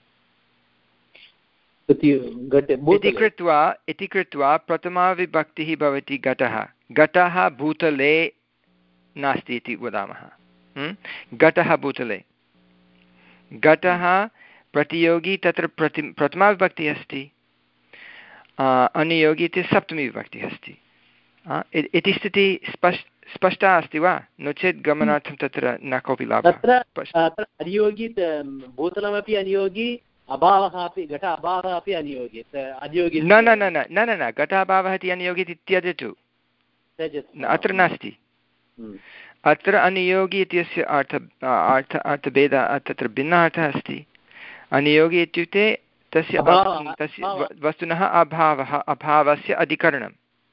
इति कृत्वा इति कृत्वा प्रथमा विभक्तिः भवति घटः। घटः भूतले नास्ति इति वदामः। घटः भूतले, घटः प्रतियोगी, तत्र प्रति प्रथमा विभक्तिः अस्ति, अनुयोगी इति सप्तमी विभक्तिः अस्ति इति स्थितिः स्पष्ट स्पष्टा अस्ति वा? नो चेत् गमनार्थं तत्र न कोऽपि लाभः। तत्र अनुयोगी भूतलमपि अनुयोगी, अभावः अपि घट अभावः अपि अनुयोगी अनुयोगी न न न न न न घटाभावः इति अनुयोगी इति त्यजतु, अत्र नास्ति। अत्र अनुयोगी इत्यस्य अर्थ अर्थ अर्थभेदः, तत्र भिन्नः अर्थः अस्ति। अनुयोगी इत्युक्ते तस्य तस्य वस्तुनः अभावः, अभावस्य अधिकरणम्,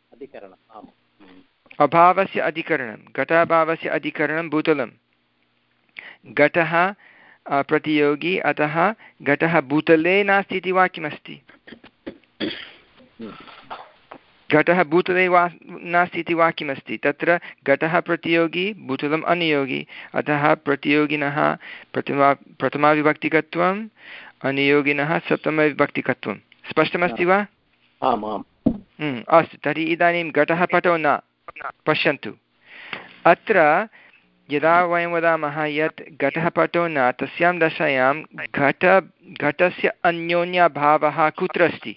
अभावस्य अधिकरणं, घटाभावस्य अधिकरणं भूतलं। घटः प्रतियोगी, अतः घटः भूतले नास्ति इति वाक्यमस्ति। घटः भूतले वा नास्ति इति वाक्यमस्ति। तत्र घटः प्रतियोगी, भूतलम् अनुयोगी, अतः प्रतियोगिनः प्रथमा प्रथमाविभक्तिकत्वम्, अनुयोगिनः सप्तमविभक्तिकत्वं। स्पष्टमस्ति वा? आम् आम्। अस्तु, तर्हि इदानीं घटः पटो न। पश्यन्तु, अत्र यदा वयं वदामः यत् घटः पटो न, तस्यां दशायां घट घटस्य अन्योन्यभावः कुत्र अस्ति?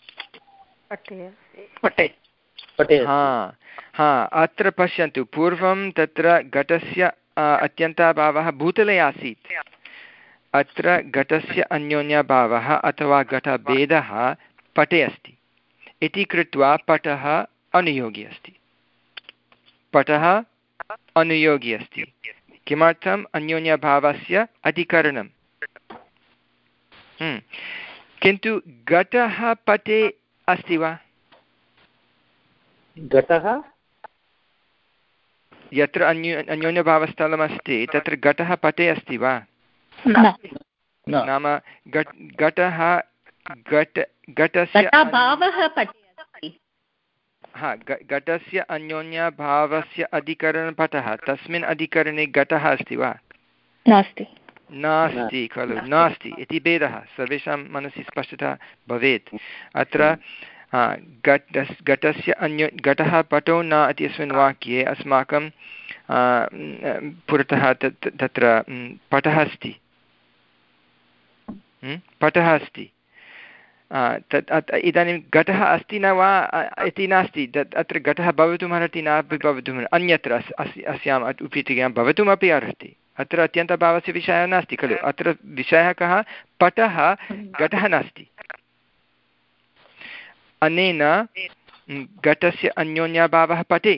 हा हा अत्र पश्यन्तु, पूर्वं तत्र घटस्य अत्यन्ताभावः भूतले आसीत्, अत्र घटस्य अन्योन्यभावः अथवा घटभेदः पटे अस्ति इति कृत्वा पटः अनुयोगी अस्ति। पटः अनुयोगी अस्ति किमर्थम् अन्योन्यभावस्य अधिकरणं। किन्तु घटः पटे अस्ति वा? घटः यत्र अन्यो अन्योन्यभावस्थलमस्ति तत्र घटः पटे अस्ति वा? नाम घटः घट घटस्य हा घटस्य अन्योन्यभावस्य अधिकरणपटः, तस्मिन् अधिकरणे घटः अस्ति वा? नास्ति नास्ति खलु, नास्ति इति भेदः सर्वेषां मनसि स्पष्टता भवेत्। अत्र घटस्य अन्यो घटः पटो न इत्यस्मिन् वाक्ये अस्माकं पुरतः तत्र पटः अस्ति, पटः अस्ति। तत् इदानीं घटः अस्ति न वा इति नास्ति, अत्र घटः भवितुमर्हति न अपि भवितुम् अन्यत्र अस्याम् उपीठिकायां भवितुमपि अर्हति। अत्र अत्यन्तभावस्य विषयः नास्ति खलु, अत्र विषयः कः? पटः घटः नास्ति। अनेन घटस्य अन्योन्यभावः पटे,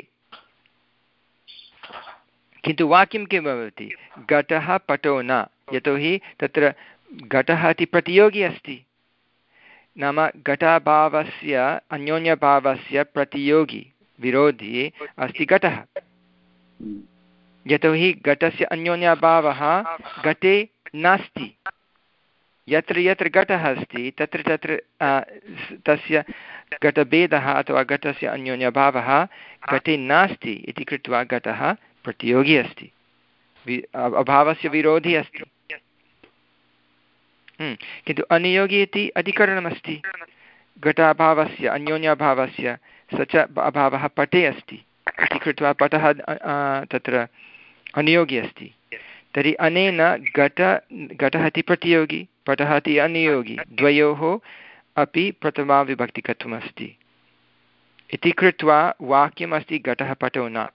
किन्तु वाक्यं किं भवति? घटः पटो न, यतोहि तत्र घटः इति प्रतियोगी अस्ति। नाम घटाभावस्य अन्योन्यभावस्य प्रतियोगी विरोधी अस्ति घटः, यतोहि घटस्य अन्योन्यभावः घटे नास्ति। यत्र यत्र घटः अस्ति तत्र तत्र तस्य घटभेदः अथवा घटस्य अन्योन्यभावः घटे नास्ति इति कृत्वा घटः प्रतियोगी अस्ति, अभावस्य विरोधी अस्ति। किन्तु अनियोगी इति अधिकरणमस्ति घटाभावस्य अन्योन्यभावस्य, स च अभावः पटे अस्ति इति कृत्वा पटः तत्र अनियोगी अस्ति। तर्हि अनेन घट घटः इति प्रतियोगी, पटः इति अनियोगी, द्वयोः अपि प्रथमाविभक्तिकत्वम् अस्ति इति कृत्वा वाक्यमस्ति घटः पटो न।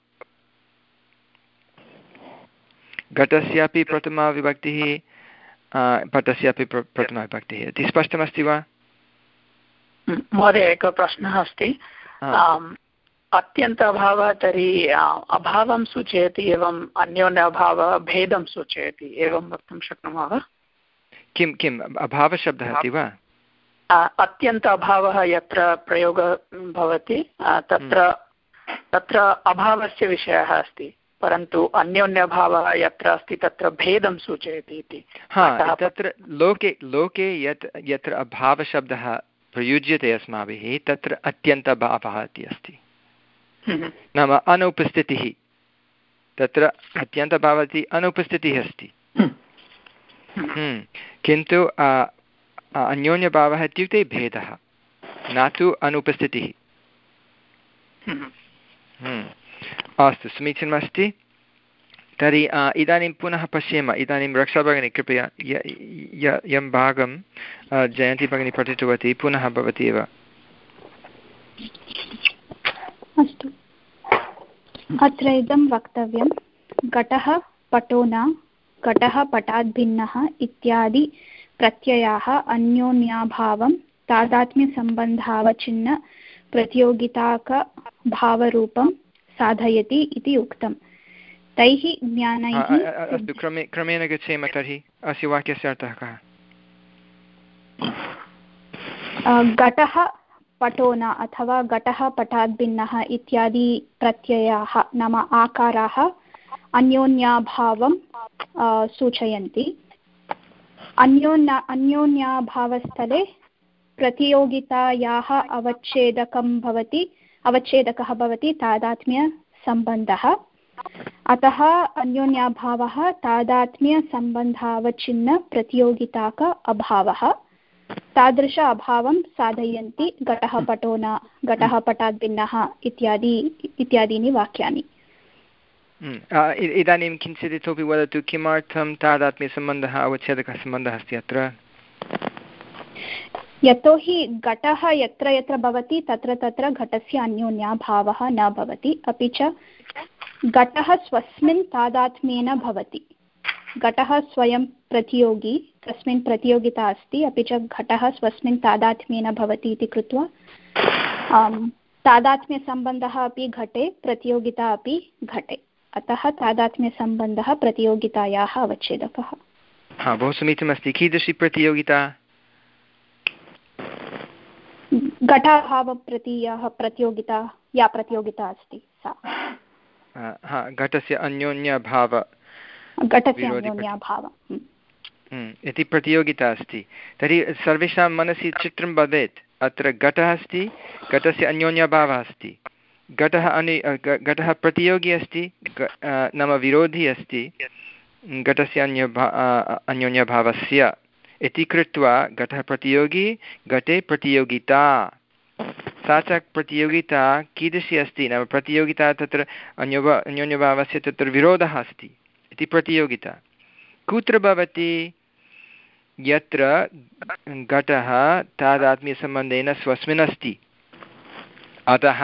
घटस्यापि प्रथमाविभक्तिः पटस्यापि प्रथमाविभक्तिः इति स्पष्टमस्ति वा? महोदय, एकः प्रश्नः अस्ति। अत्यन्त अभावः तर्हि अभावं सूचयति एवम् अन्योन्य अभावः भेदं सूचयति, एवं वक्तुं शक्नुमः वा? किं किम् अभावशब्दः अस्ति वा? अत्यन्त अभावः यत्र प्रयोगः भवति तत्र तत्र अभावस्य विषयः अस्ति, परन्तु अन्योन्यभावः यत्र अस्ति तत्र भेदं सूचयति इति। हा, तत्र लोके लोके यत् यत्र अभावशब्दः प्रयुज्यते अस्माभिः तत्र अत्यन्तभावः इति अस्ति, नाम अनुपस्थितिः। तत्र अत्यन्तभावः इति अनुपस्थितिः अस्ति, किन्तु अन्योन्यभावः इत्युक्ते भेदः, न तु अनुपस्थितिः। अस्तु, समीचीनमस्ति। तर्हि इदानीं पुनः पश्येम। इदानीं रक्षा भगिनी कृपया यं भागं जयन्ती भगिनी पठितवती पुनः भवति एव। अस्तु, अत्र इदं वक्तव्यं घटः पटो न, घटः पटात् भिन्नः इत्यादि प्रत्ययाः अन्योन्याभावं तादात्म्यसम्बन्धावचिन्न प्रतियोगिताकभावरूपं साधयति इति उक्तं। तैः ज्ञानैः। अस्तु, क्रमे क्रमेण गच्छेम। तर्हि अस्य वाक्यस्य अर्थः कः? घटः पटो न अथवा घटः पटात् भिन्नः इत्यादि प्रत्ययाः नाम आकाराः अन्योन्याभावं सूचयन्ति। अन्योन्या अन्योन्याभावस्थले प्रतियोगितायाः अवच्छेदकं भवति अवच्छेदकः भवति तादात्म्यसम्बन्धः। अतः अन्योन्याभावः तादात्म्यसम्बन्धावच्छिन्न प्रतियोगिताक अभावः। तादृश अभावं साधयन्ति घटः पटो न, घटः पटात् भिन्नः इत्यादि इत्यादीनि वाक्यानि। इदानीं किञ्चित् इतोपि वदतु, किमर्थं तादात्म्यसम्बन्धः अवच्छेदकः सम्बन्धः अस्ति अत्र? यतोहि घटः यत्र यत्र भवति तत्र तत्र घटस्य अन्योन्याभावः न भवति, अपि च घटः स्वस्मिन् तादात्म्येन भवति। घटः स्वयं प्रतियोगी, तस्मिन् प्रतियोगिता अस्ति, अपि च घटः स्वस्मिन् तादात्म्येन भवति इति कृत्वा तादात्म्यसम्बन्धः अपि घटे, प्रतियोगिता अपि घटे। अतः तादात्म्यसम्बन्धः प्रतियोगितायाः अवच्छेदकः। हा, बहु समीचीनमस्ति। कीदृशी प्रतियोगिता? घटाभावप्रतीयः प्रतियोगिता, या प्रतियोगिता अस्ति सा। हा, घटस्य अन्योन्यभाव, घटस्य अन्योन्यभावः इति प्रतियोगिता अस्ति। तर्हि सर्वेषां मनसि चित्रं भवेत्। अत्र घटः अस्ति, घटस्य अन्योन्यभावः अस्ति, घटः अनि घटः प्रतियोगी अस्ति, नाम विरोधी अस्ति घटस्य अन्यभा अन्योन्यभावस्य इति कृत्वा घटः प्रतियोगी, घटे प्रतियोगिता। सा च प्रतियोगिता कीदृशी अस्ति? नाम प्रतियोगिता तत्र अन्योभा अन्योन्यभावस्य तत्र विरोधः अस्ति इति प्रतियोगिता कुत्र भवति? यत्र घटः तादात्म्यसम्बन्धेन स्वस्मिन् अस्ति, अतः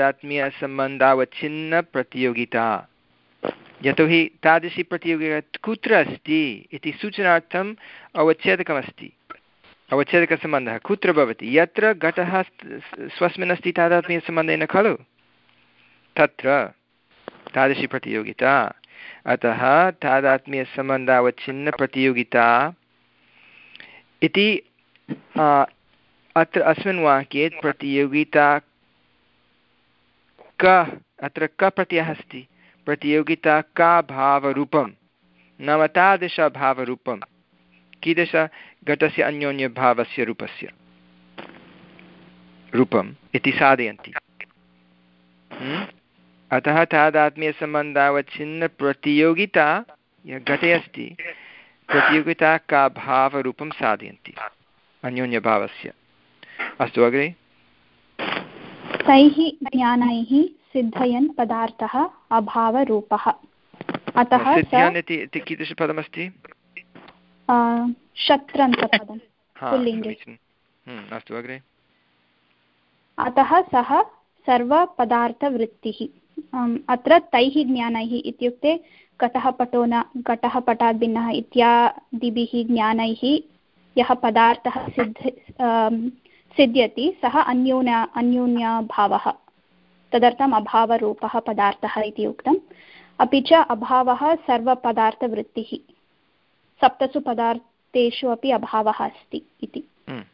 तादात्म्यसम्बन्धावच्छिन्नप्रतियोगिता। यतोहि तादृशी प्रतियोगिता कुत्र अस्ति इति सूचनार्थम् अवच्छेदकमस्ति। अवच्छेदकसम्बन्धः कुत्र भवति? यत्र घटः स्वस्मिन् अस्ति तादात्म्यसम्बन्धेन खलु, तत्र तादृशी प्रतियोगिता। अतः तादात्म्यसम्बन्धावच्छिन्नप्रतियोगिता इति अत्र अस्मिन् वाक्ये प्रतियोगिता क, अत्र क प्रत्ययः अस्ति। प्रतियोगिता का भावरूपं, नाम तादृशभावरूपं। कीदृश? घटस्य अन्योन्यभावस्य रूपस्य रूपम् इति साधयन्ति। अतः तादात्म्यसम्बन्धावच्छिन्नप्रतियोगिता यः घटे अस्ति, प्रतियोगिता का भावरूपं साधयन्ति अन्योन्यभावस्य। अस्तु, अग्रे। तैः ज्ञानैः सिद्धयन् पदार्थः अभावरूपः। अतः सिद्धयन् इति कीदृशपदमस्ति? शत्रन्तपदं पुल्लिङ्गे। अस्तु, अग्रे। अतः सः सर्वपदार्थवृत्तिः। अत्र तैः ज्ञानैः इत्युक्ते घटः पटो न, घटः पटात् भिन्नः इत्यादिभिः ज्ञानैः यः पदार्थः सिद्ध सिद्ध्यति सः अन्योन्य अन्योन्यभावः, तदर्थम् अभावरूपः पदार्थः इति उक्तम्। अपि च अभावः सर्वपदार्थवृत्तिः, सप्तसु पदार्थेषु अपि अभावः अस्ति इति।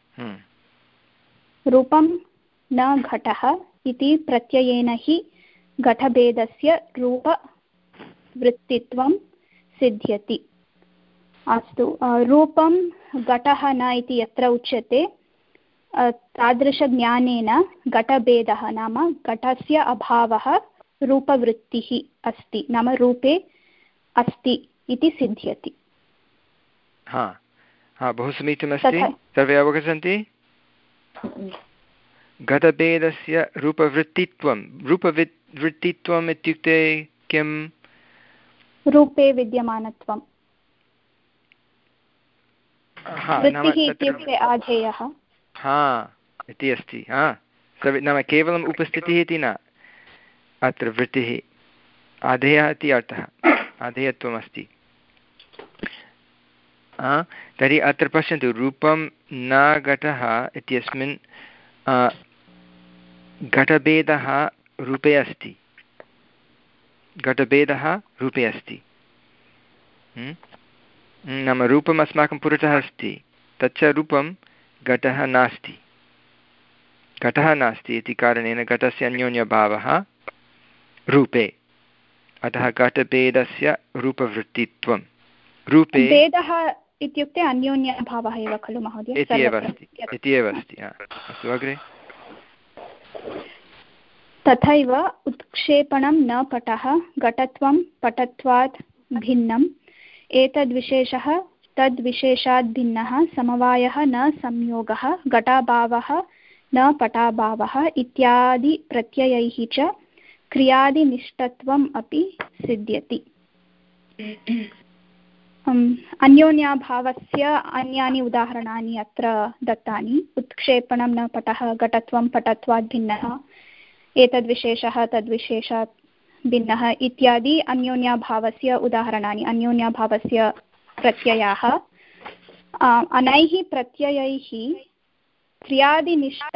रूपं न घटः इति प्रत्ययेन हि घटभेदस्य रूपवृत्तित्वं सिद्ध्यति। अस्तु, रूपं घटः न इति यत्र उच्यते तादृशज्ञानेन घटभेदः नाम घटस्य अभावः रूपवृत्तिः अस्ति, नाम रूपे अस्ति इति सिद्ध्यति। हा हा बहु समीचीनमस्ति। सर्वे अवगच्छन्ति? घटभेदस्य रूपवृत्तित्वं, रूपवृत्तित्वम् इत्युक्ते किं? रूपे विद्यमानत्वं। वृत्तिः इत्युक्ते आधेयः। हा इति अस्ति। हा, नाम केवलम् उपस्थितिः इति न, अत्र वृत्तिः आधेयः इति अर्थः, आधेयत्वमस्ति। तर्हि अत्र पश्यन्तु, रूपं न घटः इत्यस्मिन् घटभेदः रूपे अस्ति, घटभेदः रूपे अस्ति। नाम रूपम् अस्माकं पुरतः अस्ति, तच्च रूपं घटः नास्ति, घटः नास्ति इति कारणेन घटस्य अन्योन्यभावः रूपे। अतः घटभेदस्य रूपवृत्तित्वं रूपे। भेदः इत्युक्ते अन्योन्यभावः एव खलु महोदय? इति एव अस्ति, इति एव अस्ति। अस्तु, अग्रे। तथैव उत्क्षेपणं न पटः घटत्वं पटत्वात् भिन्नम्, एतद्विशेषः तद्विशेषात् भिन्नः, समवायः न संयोगः, घटाभावः न पटाभावः इत्यादि प्रत्ययैः च क्रियादिनिष्ठत्वम् अपि सिद्ध्यति। अन्योन्याभावस्य अन्यानि उदाहरणानि अत्र दत्तानि। उत्क्षेपणं न पटः घटत्वं पटत्वात् भिन्नः, एतद्विशेषः तद्विशेषात् भिन्नः इत्यादि अन्योन्याभावस्य उदाहरणानि, अन्योन्याभावस्य प्रत्ययाः। अनैः प्रत्ययैः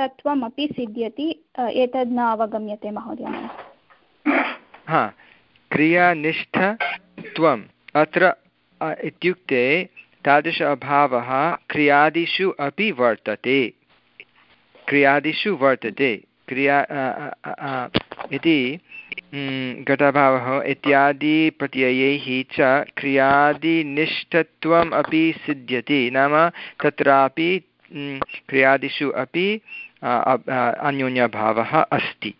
क्रियादिनिष्ठत्वमपि सिद्ध्यति। एतद् न अवगम्यते महोदय। हा, क्रियानिष्ठत्वम् अत्र इत्युक्ते तादृश अभावः क्रियादिषु अपि वर्तते क्रियादिषु वर्तते क्रिया इति घटाभावः इत्यादि प्रत्ययैः च क्रियादिनिष्ठत्वम् अपि सिद्ध्यति नाम तत्रापि क्रियादिषु अपि अन्योन्यभावः अस्ति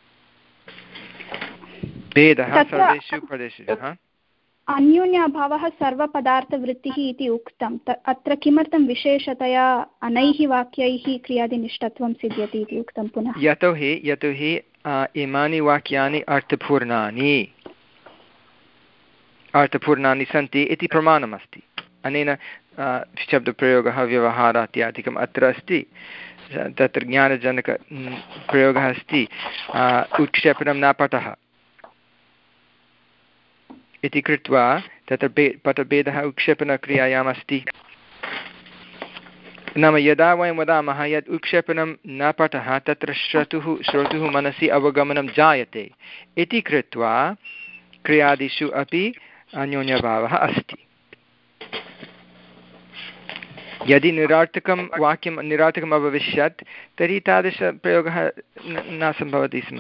भेदः सर्वेषु पदेषु अन्योन्यभावः सर्वपदार्थवृत्तिः इति उक्तं अत्र किमर्थं विशेषतया अनैः वाक्यैः क्रियादिनिष्ठत्वं सिद्ध्यति इति उक्तं पुनः यतोहि यतोहि इमानि वाक्यानि अर्थपूर्णानि अर्थपूर्णानि सन्ति इति प्रमाणमस्ति अनेन शब्दप्रयोगः व्यवहारः इत्यादिकम् अत्र अस्ति तत्र ज्ञानजनक प्रयोगः अस्ति उत्क्षेपणं न पटः इति कृत्वा तत्र भे पटभेदः उत्क्षेपणक्रियायाम् अस्ति नाम यदा वयं वदामः यत् उत्क्षेपणं न पटः तत्र श्रोतुः श्रोतुः मनसि अवगमनं जायते इति कृत्वा क्रियादिषु अपि अन्योन्यभावः अस्ति यदि निरार्थकं वाक्यं निरार्थकम् अभविष्यत् तर्हि तादृशप्रयोगः न सम्भवति स्म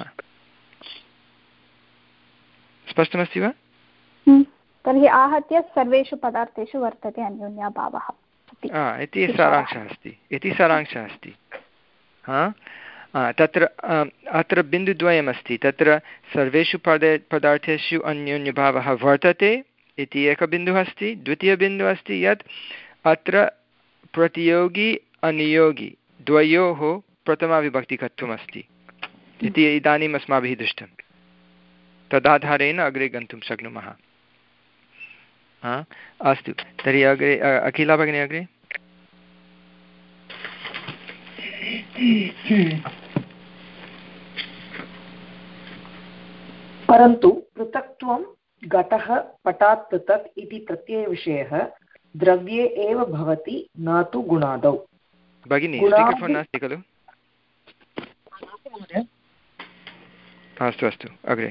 स्पष्टमस्ति वा तर्हि आहत्य सर्वेषु पदार्थेषु वर्तते अन्योन्यभावः इति सारांशः अस्ति इति सारांशः अस्ति हा तत्र अत्र बिन्दुद्वयमस्ति तत्र सर्वेषु पदे पदार्थेषु अन्योन्यभावः वर्तते इति एकः बिन्दुः अस्ति द्वितीयबिन्दुः अस्ति यत् अत्र प्रतियोगी अनियोगी द्वयोः प्रथमाविभक्तिकत्वमस्ति इति इदानीम् अस्माभिः दृष्टं तदाधारेण अग्रे गन्तुं शक्नुमः अस्तु तर्हि अग्रे अखिला भगिनी अग्रे परन्तु पृथक्त्वं घटः पटात् पृथक् इति प्रत्ययविषयः द्रव्ये एव भवति न तु गुणादौ भगिनी स्पीकर् फोन् नास्ति खलु अस्तु अस्तु अग्रे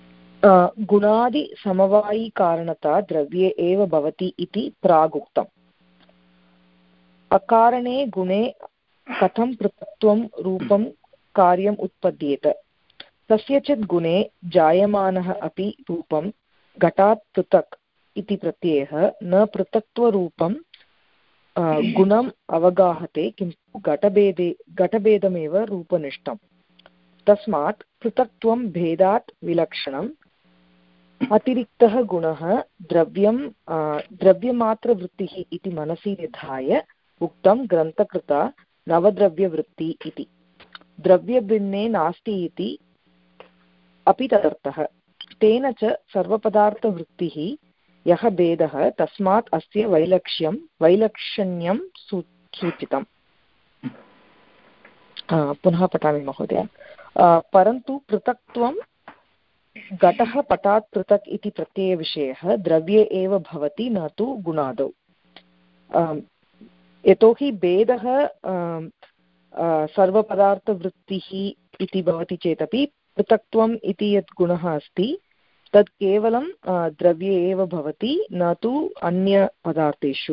गुणादिसमवायिकारणता द्रव्ये एव भवति इति प्रागुक्तम् अकारणे गुणे कथं पृथक्त्वं रूपं कार्यम् उत्पद्येत कस्यचित् गुणे जायमानः अपि रूपं घटात् पृथक् इति प्रत्ययः न पृथक्त्वरूपं गुणम् अवगाहते किन्तु घटभेदे घटभेदमेव रूपनिष्ठम् तस्मात् पृथक्त्वं भेदात् विलक्षणम् अतिरिक्तः गुणः द्रव्यं द्रव्यमात्रवृत्तिः इति मनसि निधाय उक्तं ग्रन्थकृता नवद्रव्यवृत्ति इति द्रव्यभिन्ने नास्ति इति अपि तदर्थः तेन च सर्वपदार्थवृत्तिः यः भेदः तस्मात् अस्य वैलक्ष्यं वैलक्षण्यं सूचितम् पुनः पठामि महोदय परन्तु पृथक्त्वं घटः पटात् पृथक् इति प्रत्ययविषयः द्रव्ये एव भवति न तु गुणादौ यतोहि भेदः सर्वपदार्थवृत्तिः इति भवति चेदपि पृथक्त्वम् इति यत् गुणः अस्ति तत् केवलं द्रव्ये एव भवति न तु अन्यपदार्थेषु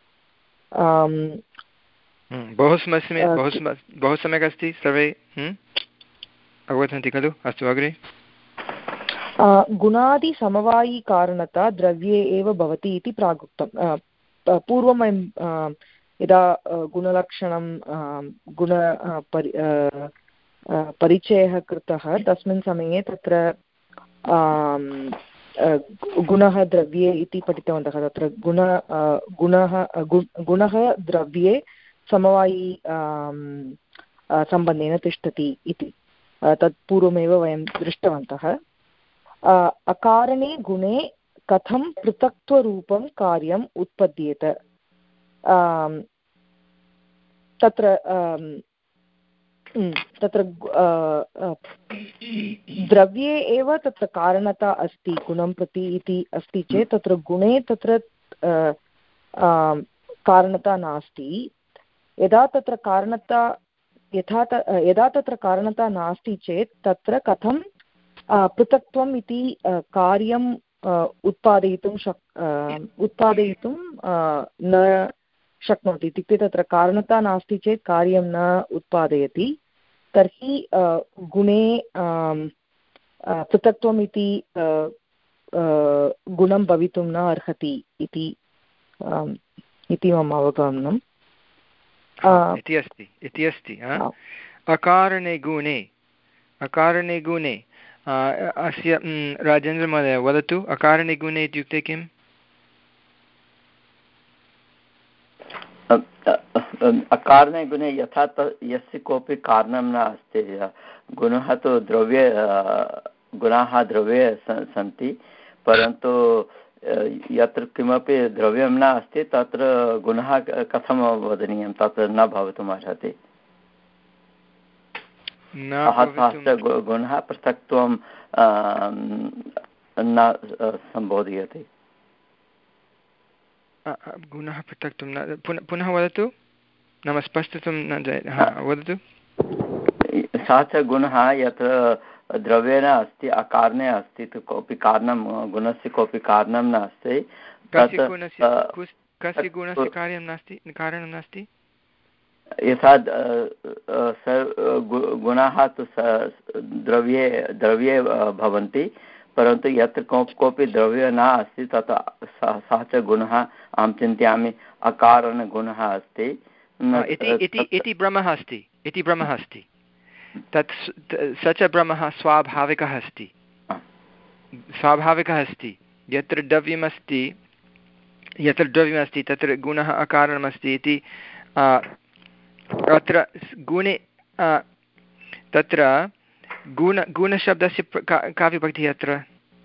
बहु सम्यक् बहु सम्यक् अस्ति सर्वे अवगच्छन्ति खलु अस्तु अग्रे गुणादिसमवायिकारणता द्रव्ये एव भवति इति प्रागुक्तं पूर्वं वयं यदा गुणलक्षणं गुण परि परिचयः कृतः तस्मिन् समये तत्र गुणः द्रव्ये इति पठितवन्तः तत्र गुण गुणः गुणः द्रव्ये समवायी सम्बन्धेन तिष्ठति इति तत् पूर्वमेव वयं दृष्टवन्तः अकारणे गुणे कथं पृथक्त्वरूपं कार्यम् उत्पद्येत तत्र तत्र द्रव्ये एव तत्र कारणता अस्ति गुणं प्रति इति अस्ति चेत् तत्र गुणे तत्र कारणता नास्ति यदा तत्र कारणता यथा यदा तत्र कारणता नास्ति चेत् तत्र कथं पृथक्त्वम् इति कार्यं उत्पादयितुं शक् उत्पादयितुं न शक्नोति। इत्युक्ते तत्र कारणता नास्ति चेत् कार्यं न उत्पादयति, तर्हि गुणे पृथक्त्वम् इति गुणं भवितुं न अर्हति इति इति मम अवगमनम् इति अस्ति इति अस्ति अकारणे गुणे अकारणे गुणे अस्य राजेन्द्रमहोदय वदतु अकारणे गुणे इत्युक्ते किम्? अकारणे गुणे यथा यस्य कोऽपि कारणं न अस्ति, गुणः तु द्रव्ये गुणाः द्रव्ये सन्ति, परन्तु यत्र किमपि द्रव्यं न अस्ति तत्र गुणः कथं वदनीयं, तत्र न भवितुम् अर्हति। गुणः पृथक्त्वं न सम्बोधयति। गुणः पृथक्त्वं न पुनः पुनः वदतु, नाम स्पष्टतुं न जायते, वदतु। सः च गुणः यत्र द्रव्येण अस्ति अकारणे अस्ति, तु कोऽपि कारणं गुणस्य कोऽपि कारणं नास्ति, कस्य गुणस्य कार्यं नास्ति कारणं नास्ति। यथा गुणाः तु द्रव्ये द्रव्ये भवन्ति, परन्तु यत्र कोऽपि द्रव्यः न अस्ति तत् सः च गुणः अहं चिन्तयामि अकारणगुणः अस्ति इति भ्रमः अस्ति इति भ्रमः अस्ति तत् स च भ्रमः स्वाभाविकः अस्ति स्वाभाविकः अस्ति यत्र द्रव्यमस्ति यत्र द्रव्यमस्ति तत्र गुणः अकारणमस्ति इति अत्र गुणे तत्र गुण गुणशब्दस्य का विभक्तिः अत्र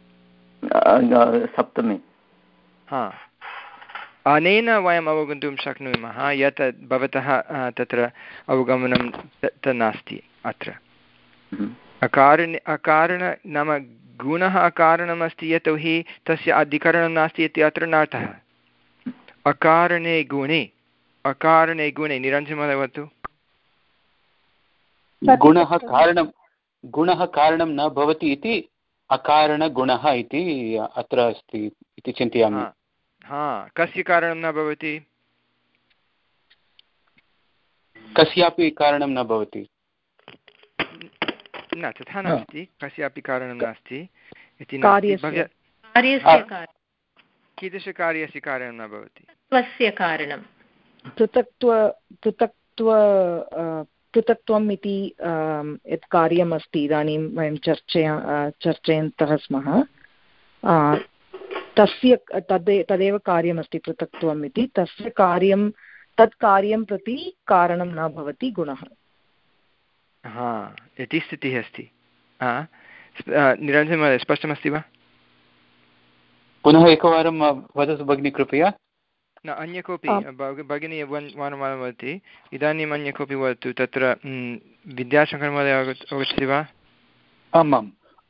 सप्तमी। हा, अनेन वयम् अवगन्तुं शक्नुमः यत् भवतः तत्र अवगमनं तत् नास्ति अत्र। अकारण अकारण नाम गुणः अकारणमस्ति यतोहि तस्य अधिकरणं नास्ति इति अत्र नार्थः। अकारणे गुणे अकारणे गुणे निरञ्जनमहोदय वदतु। गुणः कारणं गुणः कारणं न भवति इति अकारणगुणः इति अत्र अस्ति इति चिन्तयामि। हा, कस्य कारणं न भवति? कस्यापि कारणं न भवति। न, तथा नास्ति, कस्यापि कारणं नास्ति इति कीदृशकार्यस्य कारणं न भवति? स्वस्य कारणं पृथक्त्व पृथक्त्व पृथक्त्वम् इति यत् कार्यम् अस्ति इदानीं वयं चर्चया चर्चयन्तः स्मः, तस्य तदे तदेव कार्यमस्ति पृथक्त्वम् इति। तस्य कार्यं तत् कार्यं प्रति कारणं न भवति गुणः। हा, इति स्थितिः अस्ति। निरञ्जनमहोदय स्पष्टमस्ति वा? पुनः एकवारं वदतु भगिनी कृपया। न, अन्य कोऽपि भगिनी वारं वारं वदति, इदानीम् अन्य कोऽपि वदतु। तत्र विद्याशङ्करमहोदय अवगच्छति वा? आमां,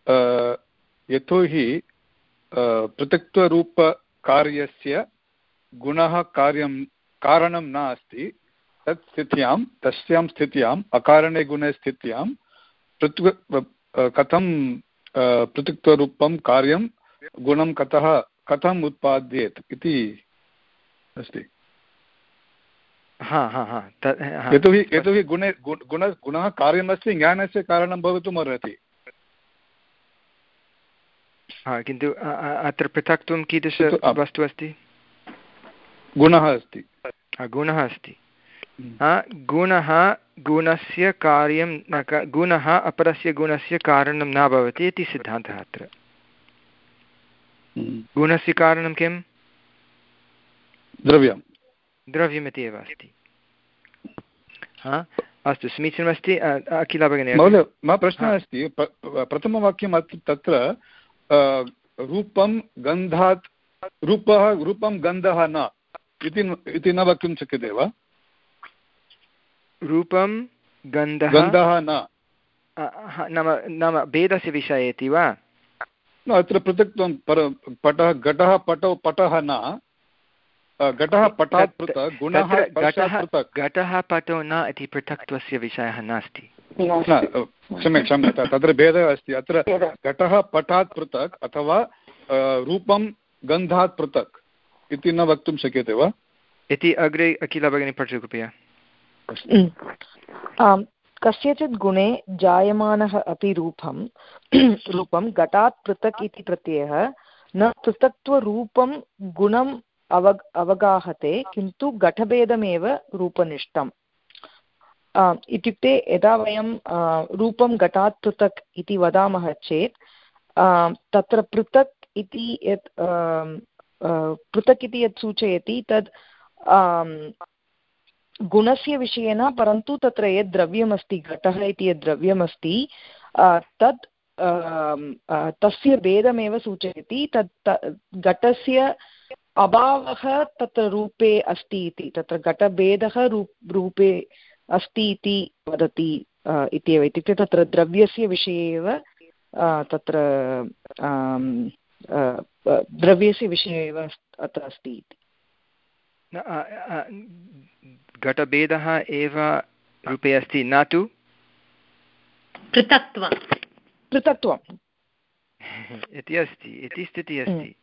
यतोहि पृथक्त्वरूपकार्यस्य गुणः कार्यं कारणं नास्ति, तत् स्थित्यां तस्यां स्थित्याम् अकारणे गुणे स्थित्यां पृथक् कथं पृथक्त्वरूपं कार्यं गुणं कतः कथम् उत्पाद्येत् इति अस्ति। हा हा हा, यतोहि यतोहि गुणे गुण गुणः कार्यमस्ति, ज्ञानस्य कारणं भवितुम् अर्हति। हा, किन्तु अत्र पृथक्त्वं कीदृश वस्तु अस्ति? गुणः अस्ति। गुणः अस्ति। गुणः गुणस्य कार्यं न, गुणः अपरस्य गुणस्य कारणं न भवति इति सिद्धान्तः अत्र। गुणस्य कारणं किम्? द्रव्यं द्रव्यमिति एव अस्ति। हा, अस्तु, समीचीनमस्ति। अखिला भगिनी, महोदय, मम प्रश्नः अस्ति, प्रथमवाक्यम् अत्र तत्र रूपं गन्धात् रूपः रूपं गन्धः न इति न वक्तुं शक्यते वा? रूपं गन्धः गन्धः न नाम नाम भेदस्य विषये इति वा? अत्र पृथक्त्वं पटः घटः पटौ पटः न, घटः पटात् पृथक्, गुणः पृथक्। घटः पटो न इति पृथक्त्वस्य विषयः नास्ति। क्षम्य क्षम्यता तत्र भेदः अस्ति अत्र घटः पटात् पृथक् अथवा रूपं गन्धात् पृथक् इति न वक्तुं शक्यते वा इति अग्रे अखिला भगिनी पठतु कृपया। कस्यचित् गुणे जायमानः अपि रूपं रूपं घटात् पृथक् इति प्रत्ययः न पृथक्त्वरूपं गुणम् अव अवगाहते किन्तु घटभेदमेव रूपनिष्ठम्। इत्युक्ते यदा वयं रूपं घटात् पृथक् इति वदामः चेत् तत्र पृथक् इति यत् पृथक् इति यत् सूचयति तद् गुणस्य विषये न, परन्तु तत्र यद् द्रव्यमस्ति घटः इति यद् द्रव्यमस्ति तत् तस्य भेदमेव सूचयति। तत् घटस्य अभावः तत्र रूपे अस्ति इति, तत्र घटभेदः रूप रूपे अस्ति इति वदति इत्येव। इत्युक्ते तत्र द्रव्यस्य विषये एव तत्र द्रव्यस्य विषये एव अत्र अस्ति इति। घटभेदः एव रूपे अस्ति न तु पृथक्त्वं पृथक्त्वम् इति अस्ति इति स्थितिः अस्ति।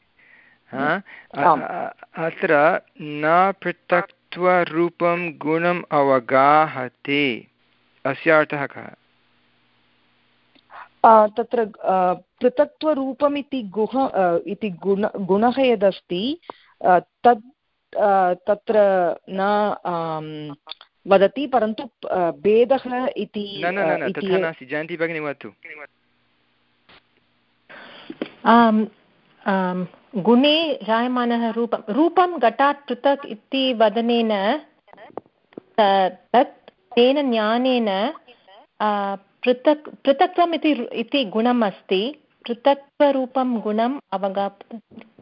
अत्र न पृथक्त्वरूपं गुणम् अवगाहते अस्य अर्थः कः? तत्र पृथक्त्वरूपम् इति गुह इति गुण गुणः यदस्ति तत् तत्र न वदति, परन्तु भेदः इति तथा नास्ति। जयन्ती भगिनी वदतु। गुणे जायमानः रूपं रूपं घटात् पृथक् इति वदनेन तत् तेन ज्ञानेन पृथक् पृथक्त्वम् इति इति गुणम् अस्ति, पृथक्त्वरूपं गुणम् अवगाहते।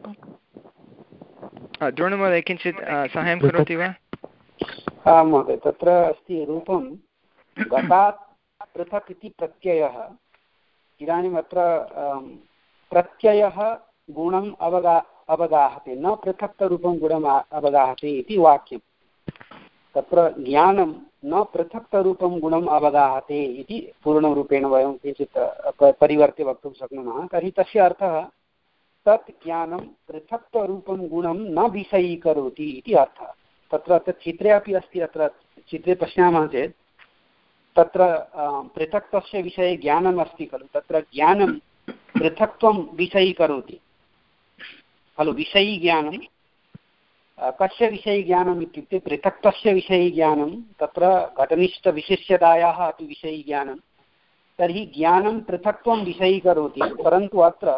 द्रोणमहोदय किञ्चित् साहाय्यं करोति वा? आं महोदय, तत्र अस्ति रूपं घटात् पृथक् इति प्रत्ययः। इदानीम् अत्र प्रत्ययः गुणम् अवगा अवगाहते न पृथक्तरूपं गुणम् अवगाहते इति वाक्यं। तत्र ज्ञानं न पृथक्तरूपं गुणम् अवगाहते इति पूर्णरूपेण वयं किञ्चित् परिवर्त्य वक्तुं शक्नुमः। तर्हि तस्य अर्थः तत् ज्ञानं पृथक्तरूपं गुणं न विषयीकरोति इति अर्थः। तत्र अत्र चित्रे अपि अस्ति। अत्र चित्रे पश्यामः चेत् तत्र पृथक्त्वस्य विषये ज्ञानम् अस्ति खलु। तत्र ज्ञानं पृथक्त्वं विषयीकरोति खलु। विषयीज्ञानं कस्य विषयीज्ञानम् इत्युक्ते पृथक्त्वस्य विषयीज्ञानं, तत्र घटनिष्ठविशिष्यतायाः अपि विषयीज्ञानं। तर्हि ज्ञानं पृथक्त्वं विषयीकरोति, परन्तु अत्र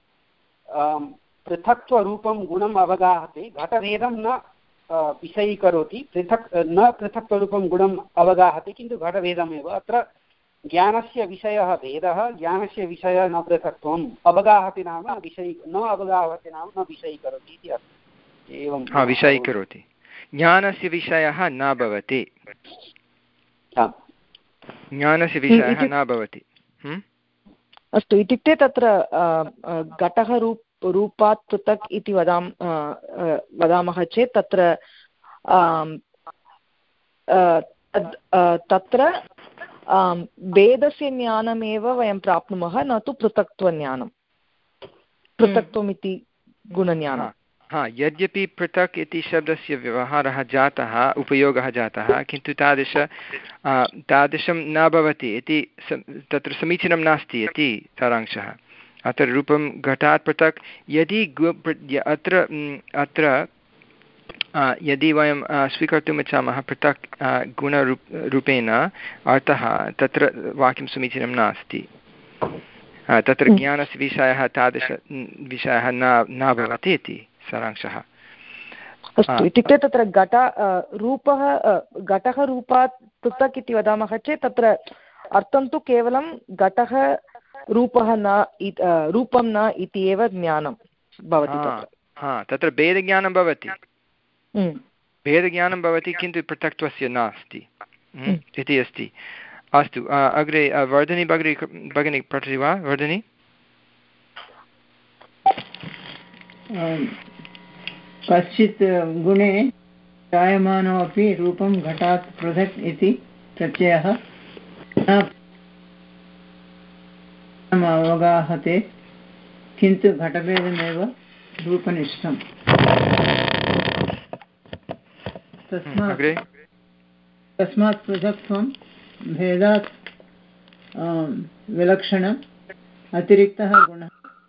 पृथक्त्वरूपं गुणम् अवगाहते, घटभेदं न विषयीकरोति। पृथक् न पृथक्त्वरूपं गुणम् अवगाहते किन्तु घटभेदमेव। अत्र ज्ञानस्य विषयः भेदः, ज्ञानस्य विषयः न पृथक्त्वम्। अवगाहति नाम विषयी न अवगाहति नाम न विषयीकरोति इति अर्थः। एवं विषयीकरोति, ज्ञानस्य विषयः न भवति, ज्ञानस्य विषयः न भवति। अस्तु, इत्युक्ते तत्र घटः रूप रूपात् पृथक् इति वदाम वदामः चेत् तत्र तत्र भेदस्य ज्ञानमेव वयं प्राप्नुमः, न तु पृथक्त्वज्ञानं, पृथक्त्वमिति गुणज्ञानं। हा, यद्यपि पृथक् इति शब्दस्य व्यवहारः जातः, उपयोगः जातः, किन्तु तादृश तादृशं न भवति इति तत्र समीचीनं नास्ति इति सारांशः। अत्र रूपं घटात् पृथक् यदि अत्र अत्र यदि वयं स्वीकर्तुम् इच्छामः पृथक् गुणरूप रूपेण अर्थः, तत्र वाक्यं समीचीनं नास्ति। तत्र ज्ञानस्य विषयः तादृश विषयः न न भवति इति सारांशः। अस्तु, इत्युक्ते तत्र घट रूपः घटः रूपात् पृथक् इति वदामः चेत् तत्र अर्थं तु केवलं घटः रूपः न रूपं न इति एव ज्ञानं भवति तत्र। हा, तत्र भेदज्ञानं भवति, भेदज्ञानं भवति किन्तु पृथक्त्वस्य नास्ति इति अस्ति। अस्तु, अग्रे वर्धिनी भगिनी भगिनी पठति वा? वर्धिनी, कश्चित् गुणे जायमानोऽपि रूपं घटात् पृथक् इति प्रत्ययः न अवगाहते किन्तु घटभेदमेव रूपनिष्ठम्। तस्मात् तस्मात् पृथक्त्वं भेदात् विलक्षणम् अतिरिक्तः गुणः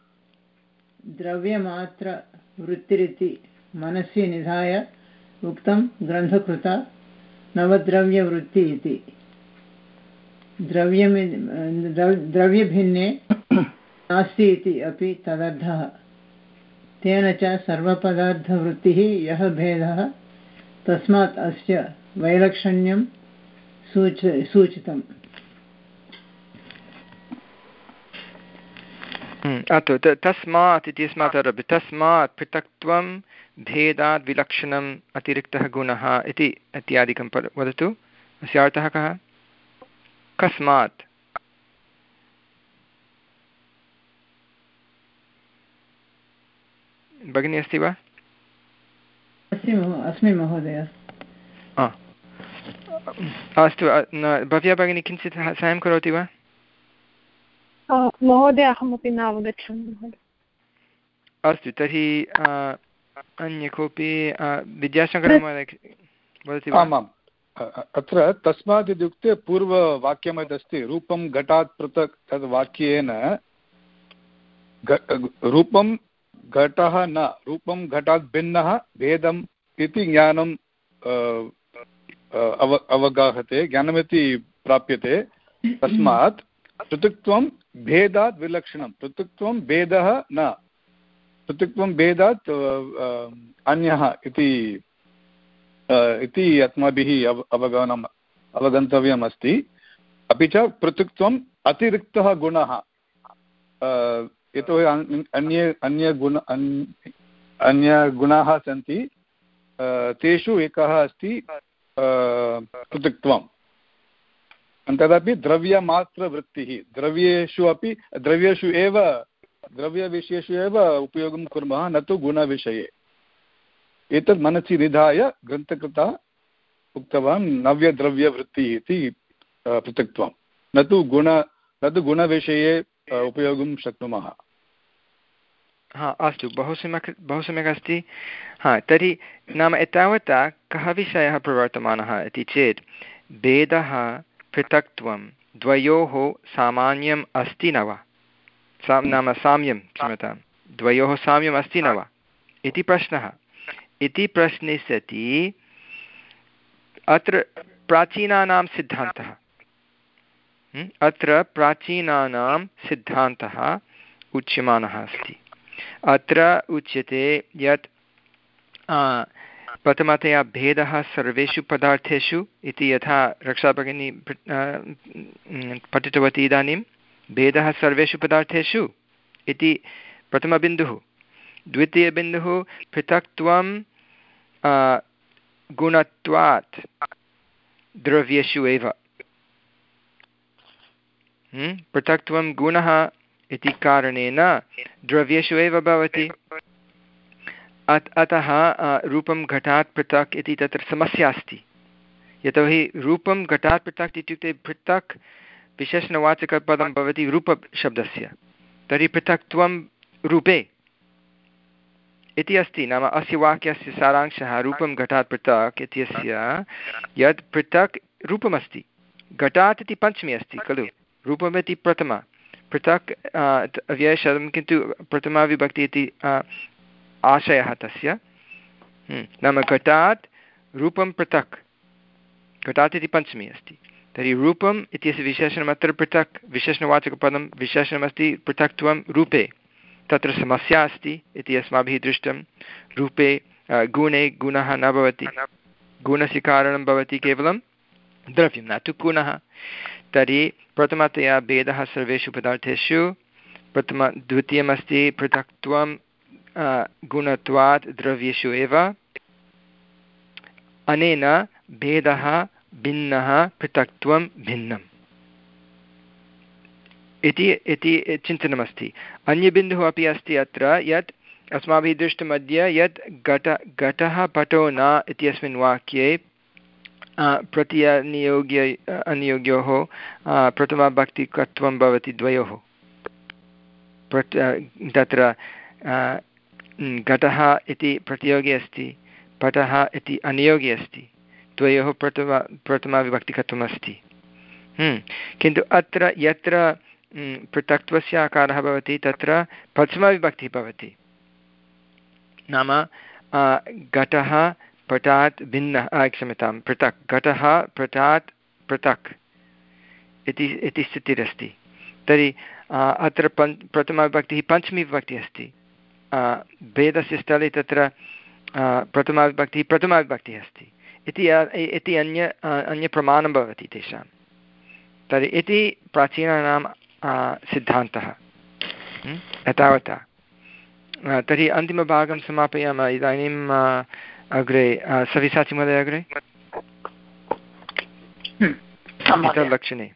द्रव्यमात्रवृत्तिरिति मनसि निधाय उक्तं ग्रन्थकृता नवद्रव्यवृत्ति इति। द्रव्यं द्रव्यभिन्ने नास्ति इति अपि तदर्थः। तेन च सर्वपदार्थवृत्तिः यः भेदः तस्मात् अस्य वैलक्षण्यं सूच सूचितम्। अस्तु, तस्मात् इत्यस्मात् आरभ्य तस्मात् पृथक्त्वं भेदात् विलक्षणम् अतिरिक्तः गुणः इति इत्यादिकं वदतु। अस्य अर्थः कः? कस्मात्? भगिनी अस्ति वा? अस्मि महोदय। अस्तु, भव्या भगिनी किञ्चित् साहाय्यं करोति वा? महोदय अहमपि न अवगच्छामि। अस्तु, तर्हि अन्य कोऽपि विद्याशङ्करमहोदय वदति वा? आमाम्, अत्र तस्मात् इत्युक्ते पूर्ववाक्यं यदस्ति रूपं घटात् पृथक् तद् वाक्येन रूपं घटः न रूपं घटात् भिन्नः भेदम् इति ज्ञानं अव अवगाहते ज्ञानमिति प्राप्यते। तस्मात् पृथक्त्वं भेदात् विलक्षणं। पृथक्त्वं भेदः न, पृथक्त्वं भेदात् अन्यः इति इति अस्माभिः अव अवगमनम् अवगन्तव्यम् अस्ति। अपि च पृथक्त्वम् अतिरिक्तः गुणः। यतोहि अन्ये अन्यगुण अन्यगुणाः सन्ति, तेषु एकः अस्ति पृथक्त्वम्। तदपि द्रव्यमात्रवृत्तिः। द्रव्येषु अपि द्रव्येषु एव द्रव्यविषयेषु एव उपयोगं कुर्मः, न तु गुणविषये। एतत् मनसि निधाय ग्रन्थकृता उक्तवान् नव्यद्रव्यवृत्तिः इति पृथक्त्वं, न तु गुण न तु गुणविषये उपयोगं शक्नुमः। हा, अस्तु, बहु सम्यक् बहु सम्यक् अस्ति। हा, तर्हि नाम एतावता कः विषयः प्रवर्तमानः इति चेत् भेदः पृथक्त्वं द्वयोः सामान्यम् अस्ति न वा? सा नाम साम्यं, क्षम्यतां, द्वयोः साम्यम् अस्ति न वा इति प्रश्नः। इति प्रश्ने सति अत्र प्राचीनानां सिद्धान्तः अत्र प्राचीनानां सिद्धान्तः उच्यमानः अस्ति। अत्र उच्यते यत् प्रथमतया भेदः सर्वेषु पदार्थेषु इति यथा रक्षाभगिनी पठितवती इदानीं, भेदः सर्वेषु पदार्थेषु इति प्रथमबिन्दुः। द्वितीयबिन्दुः पृथक्त्वं गुणत्वात् द्रव्येषु एव। पृथक्त्वं गुणः इति कारणेन द्रव्येषु एव भवति। अतः रूपं घटात् पृथक् इति तत्र समस्या अस्ति। यतोहि रूपं घटात् पृथक् इत्युक्ते पृथक् विशेषणवाचकपदं भवति रूपशब्दस्य। तर्हि पृथक्त्वं रूपे इति अस्ति। नाम अस्य वाक्यस्य सारांशः रूपं घटात् पृथक् इत्यस्य यत् पृथक् रूपमस्ति। घटात् इति पञ्चमी अस्ति खलु, रूपमिति प्रथमा, पृथक् अव्ययशब्दं किन्तु प्रथमा विभक्ति इति आशयः तस्य। नाम घटात् रूपं पृथक्, घटात् इति पञ्चमी अस्ति। तर्हि रूपम् इत्यस्य विशेषणम् अत्र पृथक् विशेषणवाचकपदं विशेषणमस्ति पृथक्त्वं रूपे। तत्र समस्या अस्ति इति अस्माभिः दृष्टं। रूपे गुणे गुणः न भवति, गुणस्य कारणं भवति केवलं द्रव्यं न तु गुणः। तर्हि प्रथमतया भेदः सर्वेषु पदार्थेषु, प्रथम द्वितीयमस्ति पृथक्त्वं गुणत्वात् द्रव्येषु एव। अनेन भेदः भिन्नः पृथक्त्वं भिन्नम् इति इति चिन्तनमस्ति। अन्यबिन्दुः अपि अस्ति अत्र यत् अस्माभिः दृष्टमद्य यत् घट घटः पटो न इत्यस्मिन् वाक्ये प्रत्ययनियोग्य अनियोग्योः प्रथमभक्तिकत्वं भवति द्वयोः। प्रत् तत्र घटः इति प्रतियोगी अस्ति, पटः इति अनियोगी अस्ति, द्वयोः प्रथम प्रथमाविभक्तिकत्वम् अस्ति। किन्तु अत्र यत्र पृथक्त्वस्य आकारः भवति तत्र प्रथमाविभक्तिः भवति, नाम घटः पटात् भिन्नः, क्षम्यतां पृथक्, घटः पटात् पृथक् इति इति स्थितिरस्ति। तर्हि अत्र पञ्च प्रथमाविभक्तिः पञ्चमी विभक्तिः अस्ति, भेदस्य स्थले तत्र प्रथमाविभक्तिः प्रथमाविभक्तिः अस्ति इति इति अन्य अन्यप्रमाणं भवति तेषां। तर्हि इति प्राचीनानां सिद्धान्तः। एतावता। तर्हि अन्तिमभागं समापयामः इदानीम् अग्रे सविसाचि महोदय अग्रे एतल्लक्षणे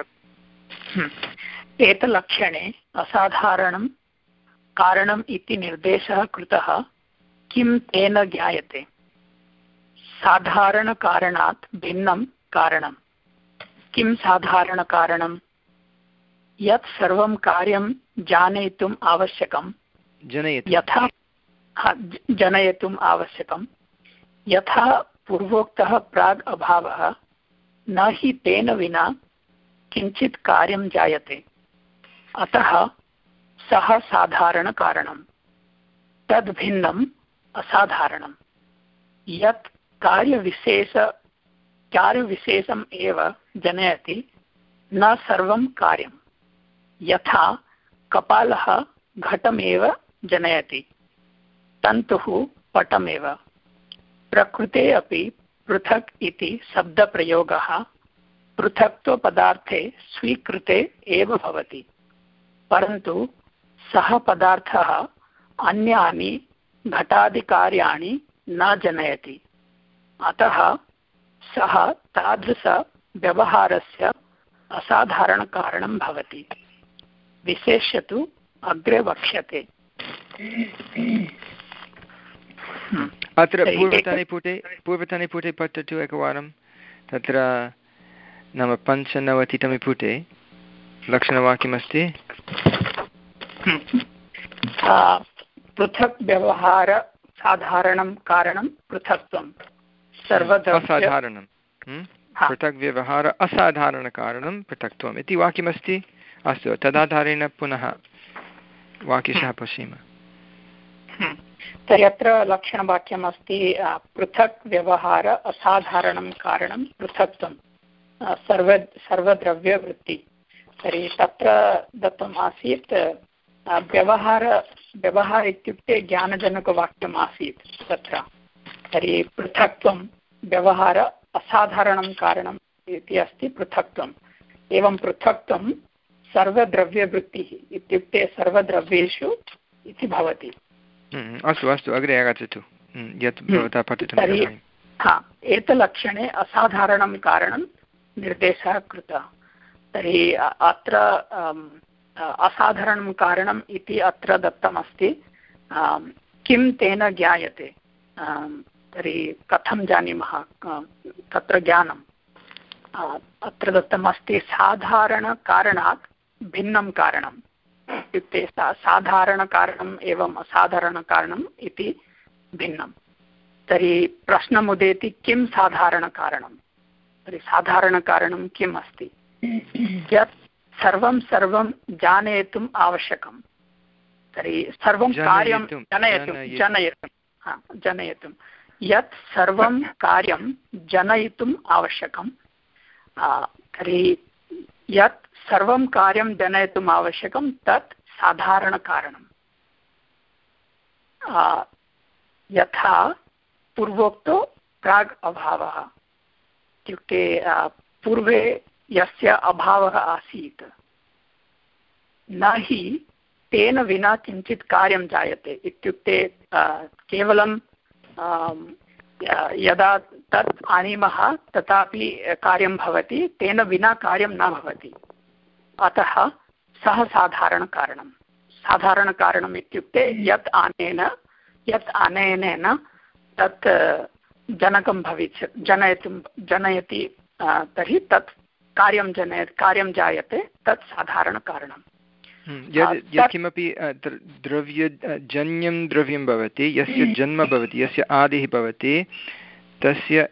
एतल्लक्षणे असाधारणं कारणम् इति निर्देशः कृतः, किं तेन ज्ञायते? साधारणकारणात् भिन्नं कारणं। किं साधारणकारणं? यत् सर्वं कार्यं जानयितुम् आवश्यकं, यथा जनयितुम् आवश्यकं, यथा पूर्वोक्तः प्राग् अभावः, न हि तेन विना किञ्चित् कार्यं जायते, अतः सः साधारणकारणं। तद्भिन्नम् असाधारणं, यत् कार्यविशेष कार्यविशेषम् एव जनयति, न सर्वं कार्यं। यथा कपालः घटमेव जनयति, तन्तुः पटमेव। प्रकृते अपि पृथक् इति शब्दप्रयोगः पृथक्त्वपदार्थे स्वीकृते एव भवति, परन्तु सः पदार्थः अन्यानि घटादिकार्याणि न जनयति, अतः सः तादृशव्यवहारस्य असाधारणकारणं भवति। विशेष्यतु अग्रे वक्ष्यते। अत्र पूर्वतने पुटे पूर्वतने पुटे पठतु एकवारं। तत्र नाम पञ्चनवतितमे पुटे लक्षणवाक्यमस्ति। पृथक् व्यवहार साधारणं कारणं पृथक्त्वं असाधारणं पृथक् व्यवहार असाधारणकारणं पृथक्त्वम् इति वाक्यमस्ति। अस्तु, तदाधारेण पुनः वाक्यशः पश्येम। तर्हि अत्र लक्षणवाक्यमस्ति पृथक् व्यवहार असाधारणं कारणं पृथक्त्वं सर्व सर्वद्रव्यवृत्ति। तर्हि तत्र दत्तम् आसीत् व्यवहार व्यवहार इत्युक्ते ज्ञानजनकवाक्यम् आसीत् तत्र। तर्हि पृथक्त्वं व्यवहार असाधारणं कारणम् इति अस्ति पृथक्त्वम्। एवं पृथक्त्वं सर्वद्रव्यवृत्तिः इत्युक्ते सर्वद्रव्येषु इति भवति। अस्तु अस्तु, अग्रे आगच्छतु यत् भवता पठितं। तर्हि हा एतलक्षणे असाधारणं कारणं निर्देशः कृतः। तर्हि अत्र असाधारणं कारणम् इति अत्र दत्तमस्ति। किं तेन ज्ञायते? तर्हि कथं जानीमः तत्र ज्ञानम्? अत्र दत्तमस्ति साधारणकारणात् भिन्नं कारणम् इत्युक्ते साधारणकारणम् एवम् असाधारणकारणम् इति भिन्नं। तर्हि प्रश्नम् उदेति किं साधारणकारणं? तर्हि साधारणकारणं किम् अस्ति? यत् सर्वं सर्वं जानयितुम् आवश्यकं। तर्हि सर्वं कार्यं जनयितुं जनयितुं हा जनयितुं यत् सर्वं कार्यं जनयितुम् आवश्यकं। तर्हि यत् सर्वं कार्यं जनयितुम् आवश्यकं तत् साधारणकारणं। यथा पूर्वोक्तो प्राग् अभावः इत्युक्ते पूर्वे यस्य अभावः आसीत्, न हि तेन विना किञ्चित् कार्यं जायते। इत्युक्ते केवलं यदा तत् आनीमः तथापि कार्यं भवति, तेन विना कार्यं न भवति। अतः सः साधारणकारणं। साधारणकारणम् इत्युक्ते यत् आनेन यत् आनयनेन तत् जनकं भविष्यत् जनयितुं जनयति, तर्हि तत् कार्यं जनय कार्यं जायते, तत् साधारणकारणं। यद् यत्किमपि द्रव्यजन्यं द्रव्यं भवति, यस्य जन्म भवति, यस्य आदिः भवति, तस्य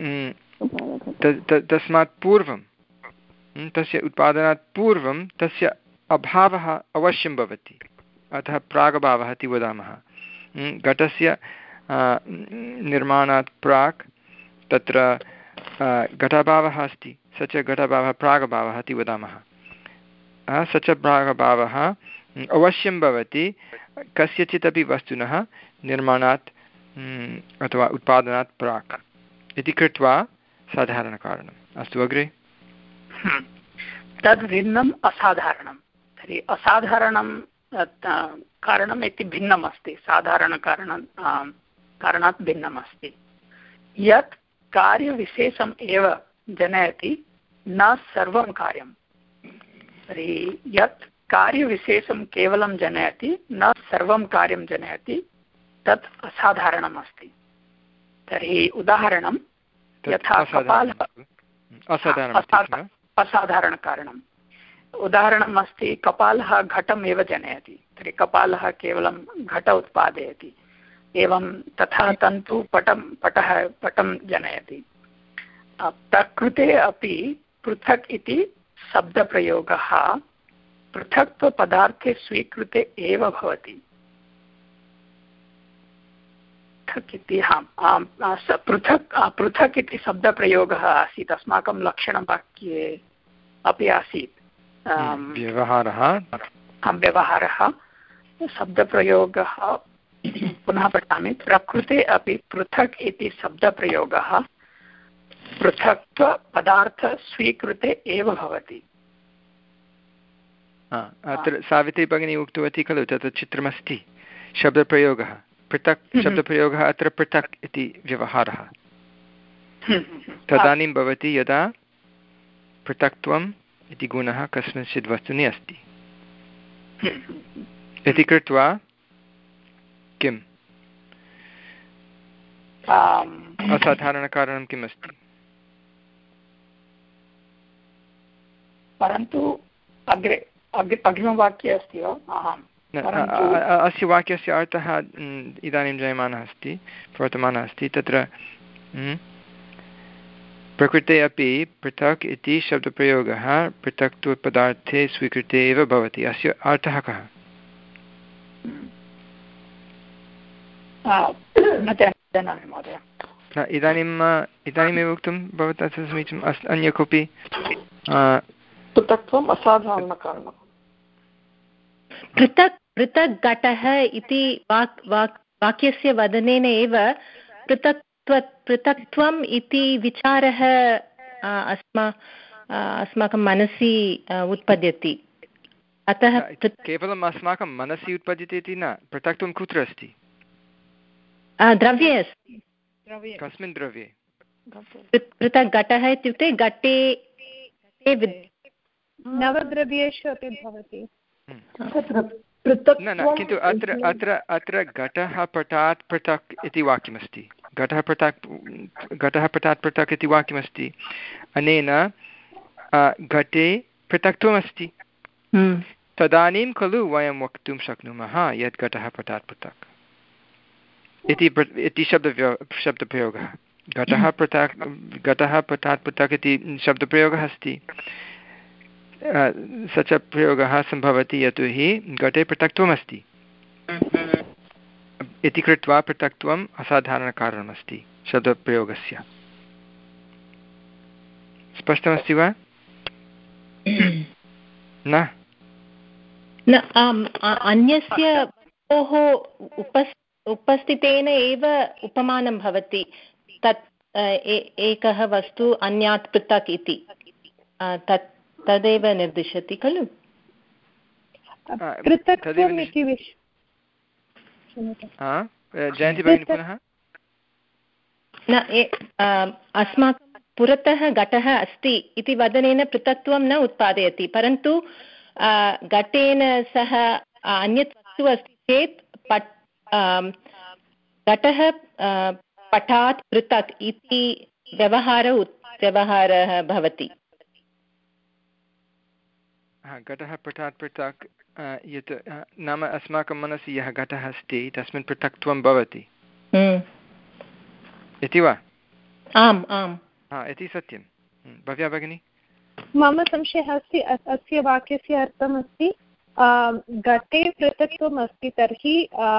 तस्मात् पूर्वं, तस्य उत्पादनात् पूर्वं तस्य अभावः अवश्यं भवति, अतः प्रागभावः इति वदामः। घटस्य निर्माणात् प्राक् तत्र घटाभावः अस्ति, स च घटाभावः प्रागभावः इति वदामः। स च प्रागभावः अवश्यं भवति कस्यचित् अपि वस्तुनः निर्माणात् अथवा उत्पादनात् प्राक् इति कृत्वा साधारणकारणम्। अस्तु, अग्रे। तद् भिन्नम् असाधारणं। तर्हि असाधारणं कारणम् इति भिन्नम् अस्ति, साधारणकारणं कारणात् भिन्नम् अस्ति। यत् कार्यविशेषम् एव जनयति न सर्वं कार्यं। तर्हि यत् कार्यविशेषं केवलं जनयति न सर्वं कार्यं जनयति तत् असाधारणम् अस्ति। तर्हि उदाहरणं यथा कपालः असाधारणकारणम्। उदाहरणम् अस्ति, कपालः घटम् एव जनयति, तर्हि कपालः केवलं घट उत्पादयति। एवं तथा तन्तु पटं पटः पटं जनयति। प्रकृते अपि पृथक् इति शब्दप्रयोगः पृथक्त्वपदार्थे स्वीकृते एव भवति। पृथक् इति पृथक् पृथक् इति शब्दप्रयोगः आसीत्, अस्माकं लक्षणवाक्ये अपि आसीत्। व्यवहारः व्यवहारः शब्दप्रयोगः पुनः पठामि। प्रकृते अपि पृथक् इति शब्दप्रयोगः पृथक्त्वपदार्थस्वीकृते एव भवति। अत्र सावित्री भगिनी उक्तवती खलु, तत्र चित्रमस्ति, शब्दप्रयोगः पृथक् शब्दप्रयोगः अत्र पृथक् इति व्यवहारः तदानीं भवति यदा पृथक्त्वम् इति गुणः कस्मिंश्चित् वस्तुनि अस्ति इति कृत्वा किम् असाधारणकारणं किम् अस्ति? परन्तु अग्रे अग्रिमवाक्ये अस्ति वा? अस्य वाक्यस्य अर्थः इदानीं जायमानः अस्ति, वर्तमानः अस्ति। तत्र प्रकृते अपि पृथक् इति शब्दप्रयोगः पृथक्त्वपदार्थे स्वीकृते एव भवति। अस्य अर्थः कः? इदानीम् इदानीमेव उक्तं भवता समीचीनम्। अस् अन्य कोऽपि? पृथक्त्वम् असाधारणकारणं। पृथक् पृथक् घटः इति वाक् वाक् वाक्यस्य वदनेन एव पृथक्त्व पृथक्त्वम् इति विचारः अस्मा अस्माकं मनसि उत्पद्यति। अतः केवलम् अस्माकं मनसि उत्पद्यते इति न, पृथक्त्वं कुत्र अस्ति? द्रव्ये अस्ति। कस्मिन् द्रव्ये? पृथक् घटः इत्युक्ते घटे नवद्रव्येषु अपि भवति। न न किन्तु अत्र अत्र अत्र घटः पटात् पृथक् इति वाक्यमस्ति। घटः पटात् घटः पटात् पृथक् इति वाक्यमस्ति। अनेन घटे पृथक्त्वमस्ति। तदानीं खलु वयं वक्तुं शक्नुमः यत् घटः पटात् पृथक् इति इति शब्दव्य शब्दप्रयोगः। घटः पृथक् घटः पटात् पृथक् इति शब्दप्रयोगः अस्ति। स च प्रयोगः सम्भवति यतोहि घटे पृथक्त्वमस्ति इति कृत्वा पृथक्त्वम् असाधारणकारणमस्ति शब्दप्रयोगस्य। स्पष्टमस्ति वा? न न अन्यस्य उपस् उपस्थितेन एव उपमानं भवति। तत् एकः वस्तु अन्यात् पृथक् इति तत् तदेव निर्दिशति खलु। जयन्ती भगिनी पुनः। न अस्माकं पुरतः घटः अस्ति इति वदनेन पृथक्त्वं न उत्पादयति, परन्तु घटेन सह अन्यत् वस्तु अस्ति चेत् पट् घटः पटात् पृथक् इति व्यवहार व्यवहारः भवति। हा घटः पटात् पृथक् यत् नाम अस्माकं मनसि यः घटः अस्ति तस्मिन् पृथक्त्वं भवति इति वा? आम् आम् हा इति सत्यं। भव्या भगिनी? मम संशयः अस्ति अस्य वाक्यस्य अर्थमस्ति घटे पृथक्त्वम् अस्ति तर्हि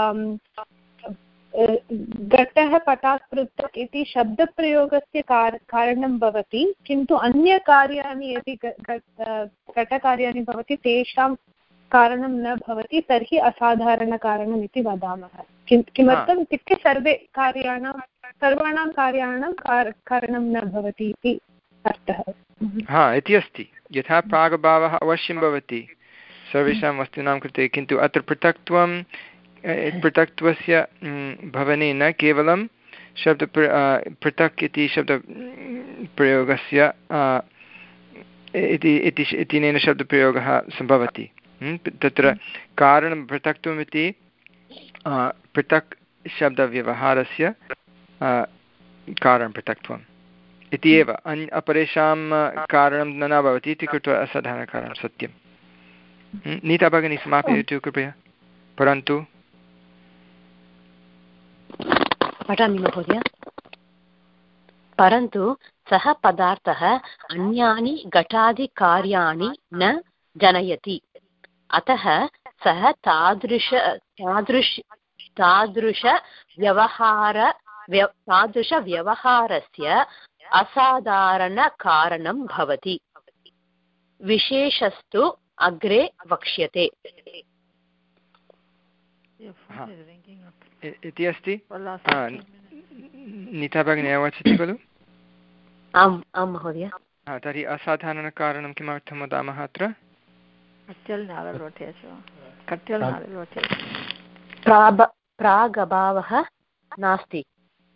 घटः पटात् पृथक् इति शब्दप्रयोगस्य कारणं भवति किन्तु अन्यकार्याणि यदि घटकार्याणि भवति तेषां कारणं न भवति तर्हि असाधारणकारणम् इति वदामः। किमर्थम् इत्युक्ते सर्वे कार्याणां सर्वाणां कार्याणां कारणं न भवति इति अर्थः। हा इति अस्ति। यथा प्रागभावः अवश्यं भवति सर्वेषां वस्तूनां कृते, किन्तु अत्र पृथक्त्वं पृथक्त्वस्य भवनेन केवलं शब्द पृथक् इति शब्दप्रयोगस्य इत्यनेन शब्दप्रयोगः सम्भवति। तत्र कारणं पृथक्त्वम् इति पृथक् शब्दव्यवहारस्य कारणं पृथक्त्वम् इति एव। अन्य अपरेषां कारणं न भवति इति कृत्वा असाधारणकारणं सत्यं। नीता भगिनी समापयतु कृपया। परन्तु पठामि महोदय। परन्तु सः पदार्थः अन्यानि घटादिकार्याणि न जनयति, अतः सः तादृश तादृश तादृशव्यवहार तादृशव्यवहारस्य असाधारणकारणं भवति। विशेषस्तु अग्रे वक्ष्यते इति अस्ति। नीता भगिनी अवगच्छति खलु? आम् आं महोदय। तर्हि असाधारणकारणं किमर्थं वदामः अत्र? प्रागभावः नास्ति।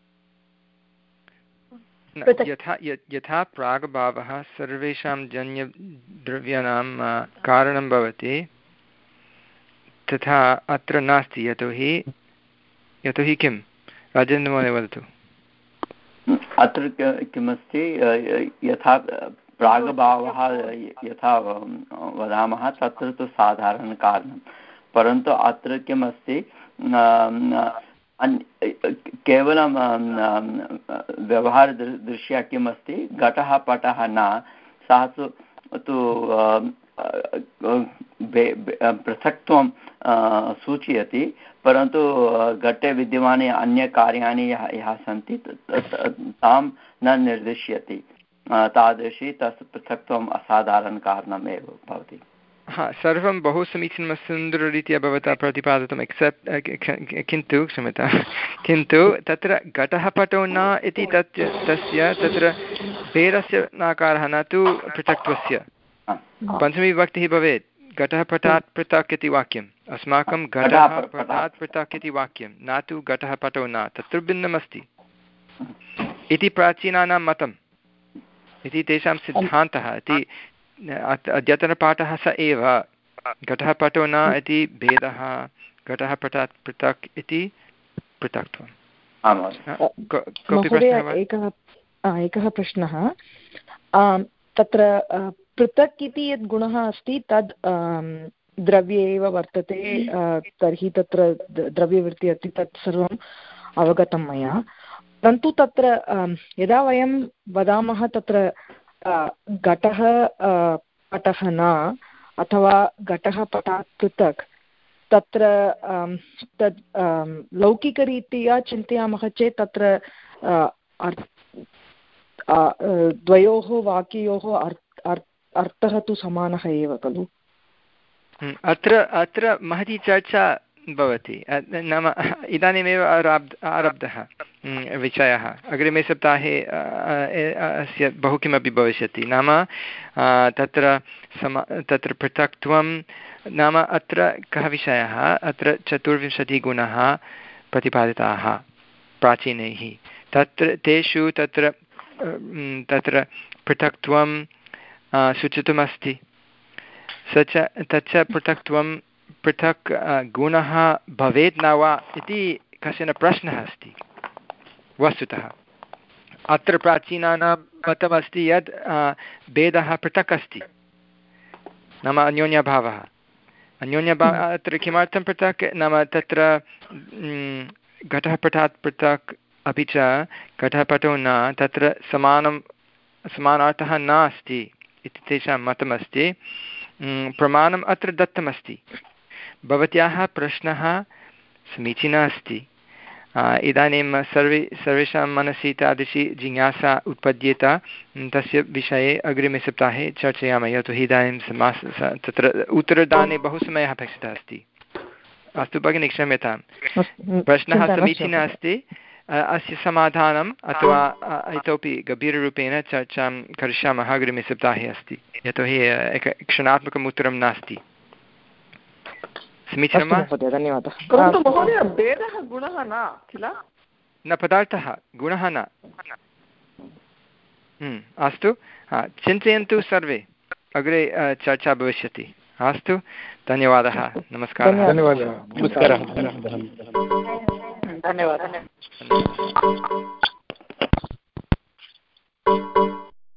यथा यथा प्रागभावः सर्वेषां जन्यद्रव्याणां कारणं भवति तथा अत्र नास्ति। यतोहि यतोहि किं राजेन्द्रमहोदय वदतु। अत्र किमस्ति, यथा प्रागभावः यथा वदामः तत्र तु साधारणकारणं, परन्तु अत्र किमस्ति केवलं व्यवहारदृष्ट्या किमस्ति, घटः पटः न, सः तु पृथक्त्वं सूचयति, परन्तु घटे विद्यमाने अन्यकार्याणि यः यः सन्ति तां न निर्दिश्यति। तादृशी तस्य पृथक्त्वम् असाधारणकारणम् एव भवति। हा, सर्वं बहु समीचीनं सुन्दररीत्या भवता प्रतिपादितम्, एक्सेप्ट् किन्तु क्षम्यतां किन्तु तत्र घटः पटो न इति तत् तस्य तत्र भेदस्य नाकारः न तु पृथक्त्वस्य। पञ्चमीविभक्तिः भवेत् घटः पटात् पृथक् इति वाक्यम्, अस्माकं घटः पटात् पृथक् इति वाक्यं, न तु घटः पटो न, तत्र भिन्नमस्ति इति प्राचीनानां मतम् इति तेषां सिद्धान्तः इति। अद्यतनपाठः स एव घटः पटो न इति भेदः, घटः पटात् पृथक् इति पृथक्त्वम्। एकः एकः प्रश्नः, तत्र पृथक् इति यद् गुणः अस्ति तद् द्रव्ये एव वर्तते, तर्हि तत्र द्रव्यवृत्तिः अस्ति, तत् सर्वम् अवगतं मया। परन्तु तत्र यदा वयं वदामः तत्र घटः पटः न अथवा घटः पटात् पृथक्, तत्र तद् लौकिकरीत्या चिन्तयामः चेत् तत्र द्वयोः वाक्ययोः अर्थः तु समानः एव खलु? अत्र अत्र महती चर्चा भवति, नाम इदानीमेव आरब्ध आरब्धः विषयः, अग्रिमे सप्ताहे अस्य बहु किमपि भविष्यति। नाम तत्र सम तत्र पृथक्त्वं नाम अत्र कः विषयः, अत्र चतुर्विंशतिगुणाः प्रतिपादिताः प्राचीनैः, तत्र तेषु तत्र तत्र पृथक्त्वं सूचितमस्ति। स च तच्च पृथक्त्वं पृथक् गुणः भवेत् न वा इति कश्चन प्रश्नः अस्ति। वस्तुतः अत्र प्राचीनानां मतमस्ति यत् भेदः पृथक् अस्ति, नाम अन्योन्यभावः अन्योन्यभावः अत्र किमर्थं पृथक् नाम तत्र घटः पटात् पृथक् अपि च घटः पटो न तत्र समानं समानार्थः नास्ति इति तेषां मतमस्ति। प्रमाणम् अत्र दत्तमस्ति। भवत्याः प्रश्नः समीचीनः अस्ति। इदानीं सर्वे सर्वेषां मनसि तादृशी जिज्ञासा उत्पद्येत तस्य विषये अग्रिमे सप्ताहे चर्चयामः। यतोहि इदानीं समास तत्र उत्तरदाने बहु समयः अपेक्षितः अस्ति। अस्तु भगिनि क्षम्यतां। प्रश्नः समीचीनः अस्ति। अस्य समाधानम् अथवा इतोपि गभीररूपेण चर्चां करिष्यामः अग्रिमे सप्ताहे अस्ति। यतोहि एक क्षणात्मकम् उत्तरं नास्ति। समीचीनं वा? धन्यवादः। परन्तु महोदय भेदः गुणः न किल? न पदार्थः गुणः न। अस्तु चिन्तयन्तु सर्वे अग्रे चर्चा भविष्यति। अस्तु धन्यवादः नमस्कारः। धन्यवादः नमस्कारः धन्यवादः।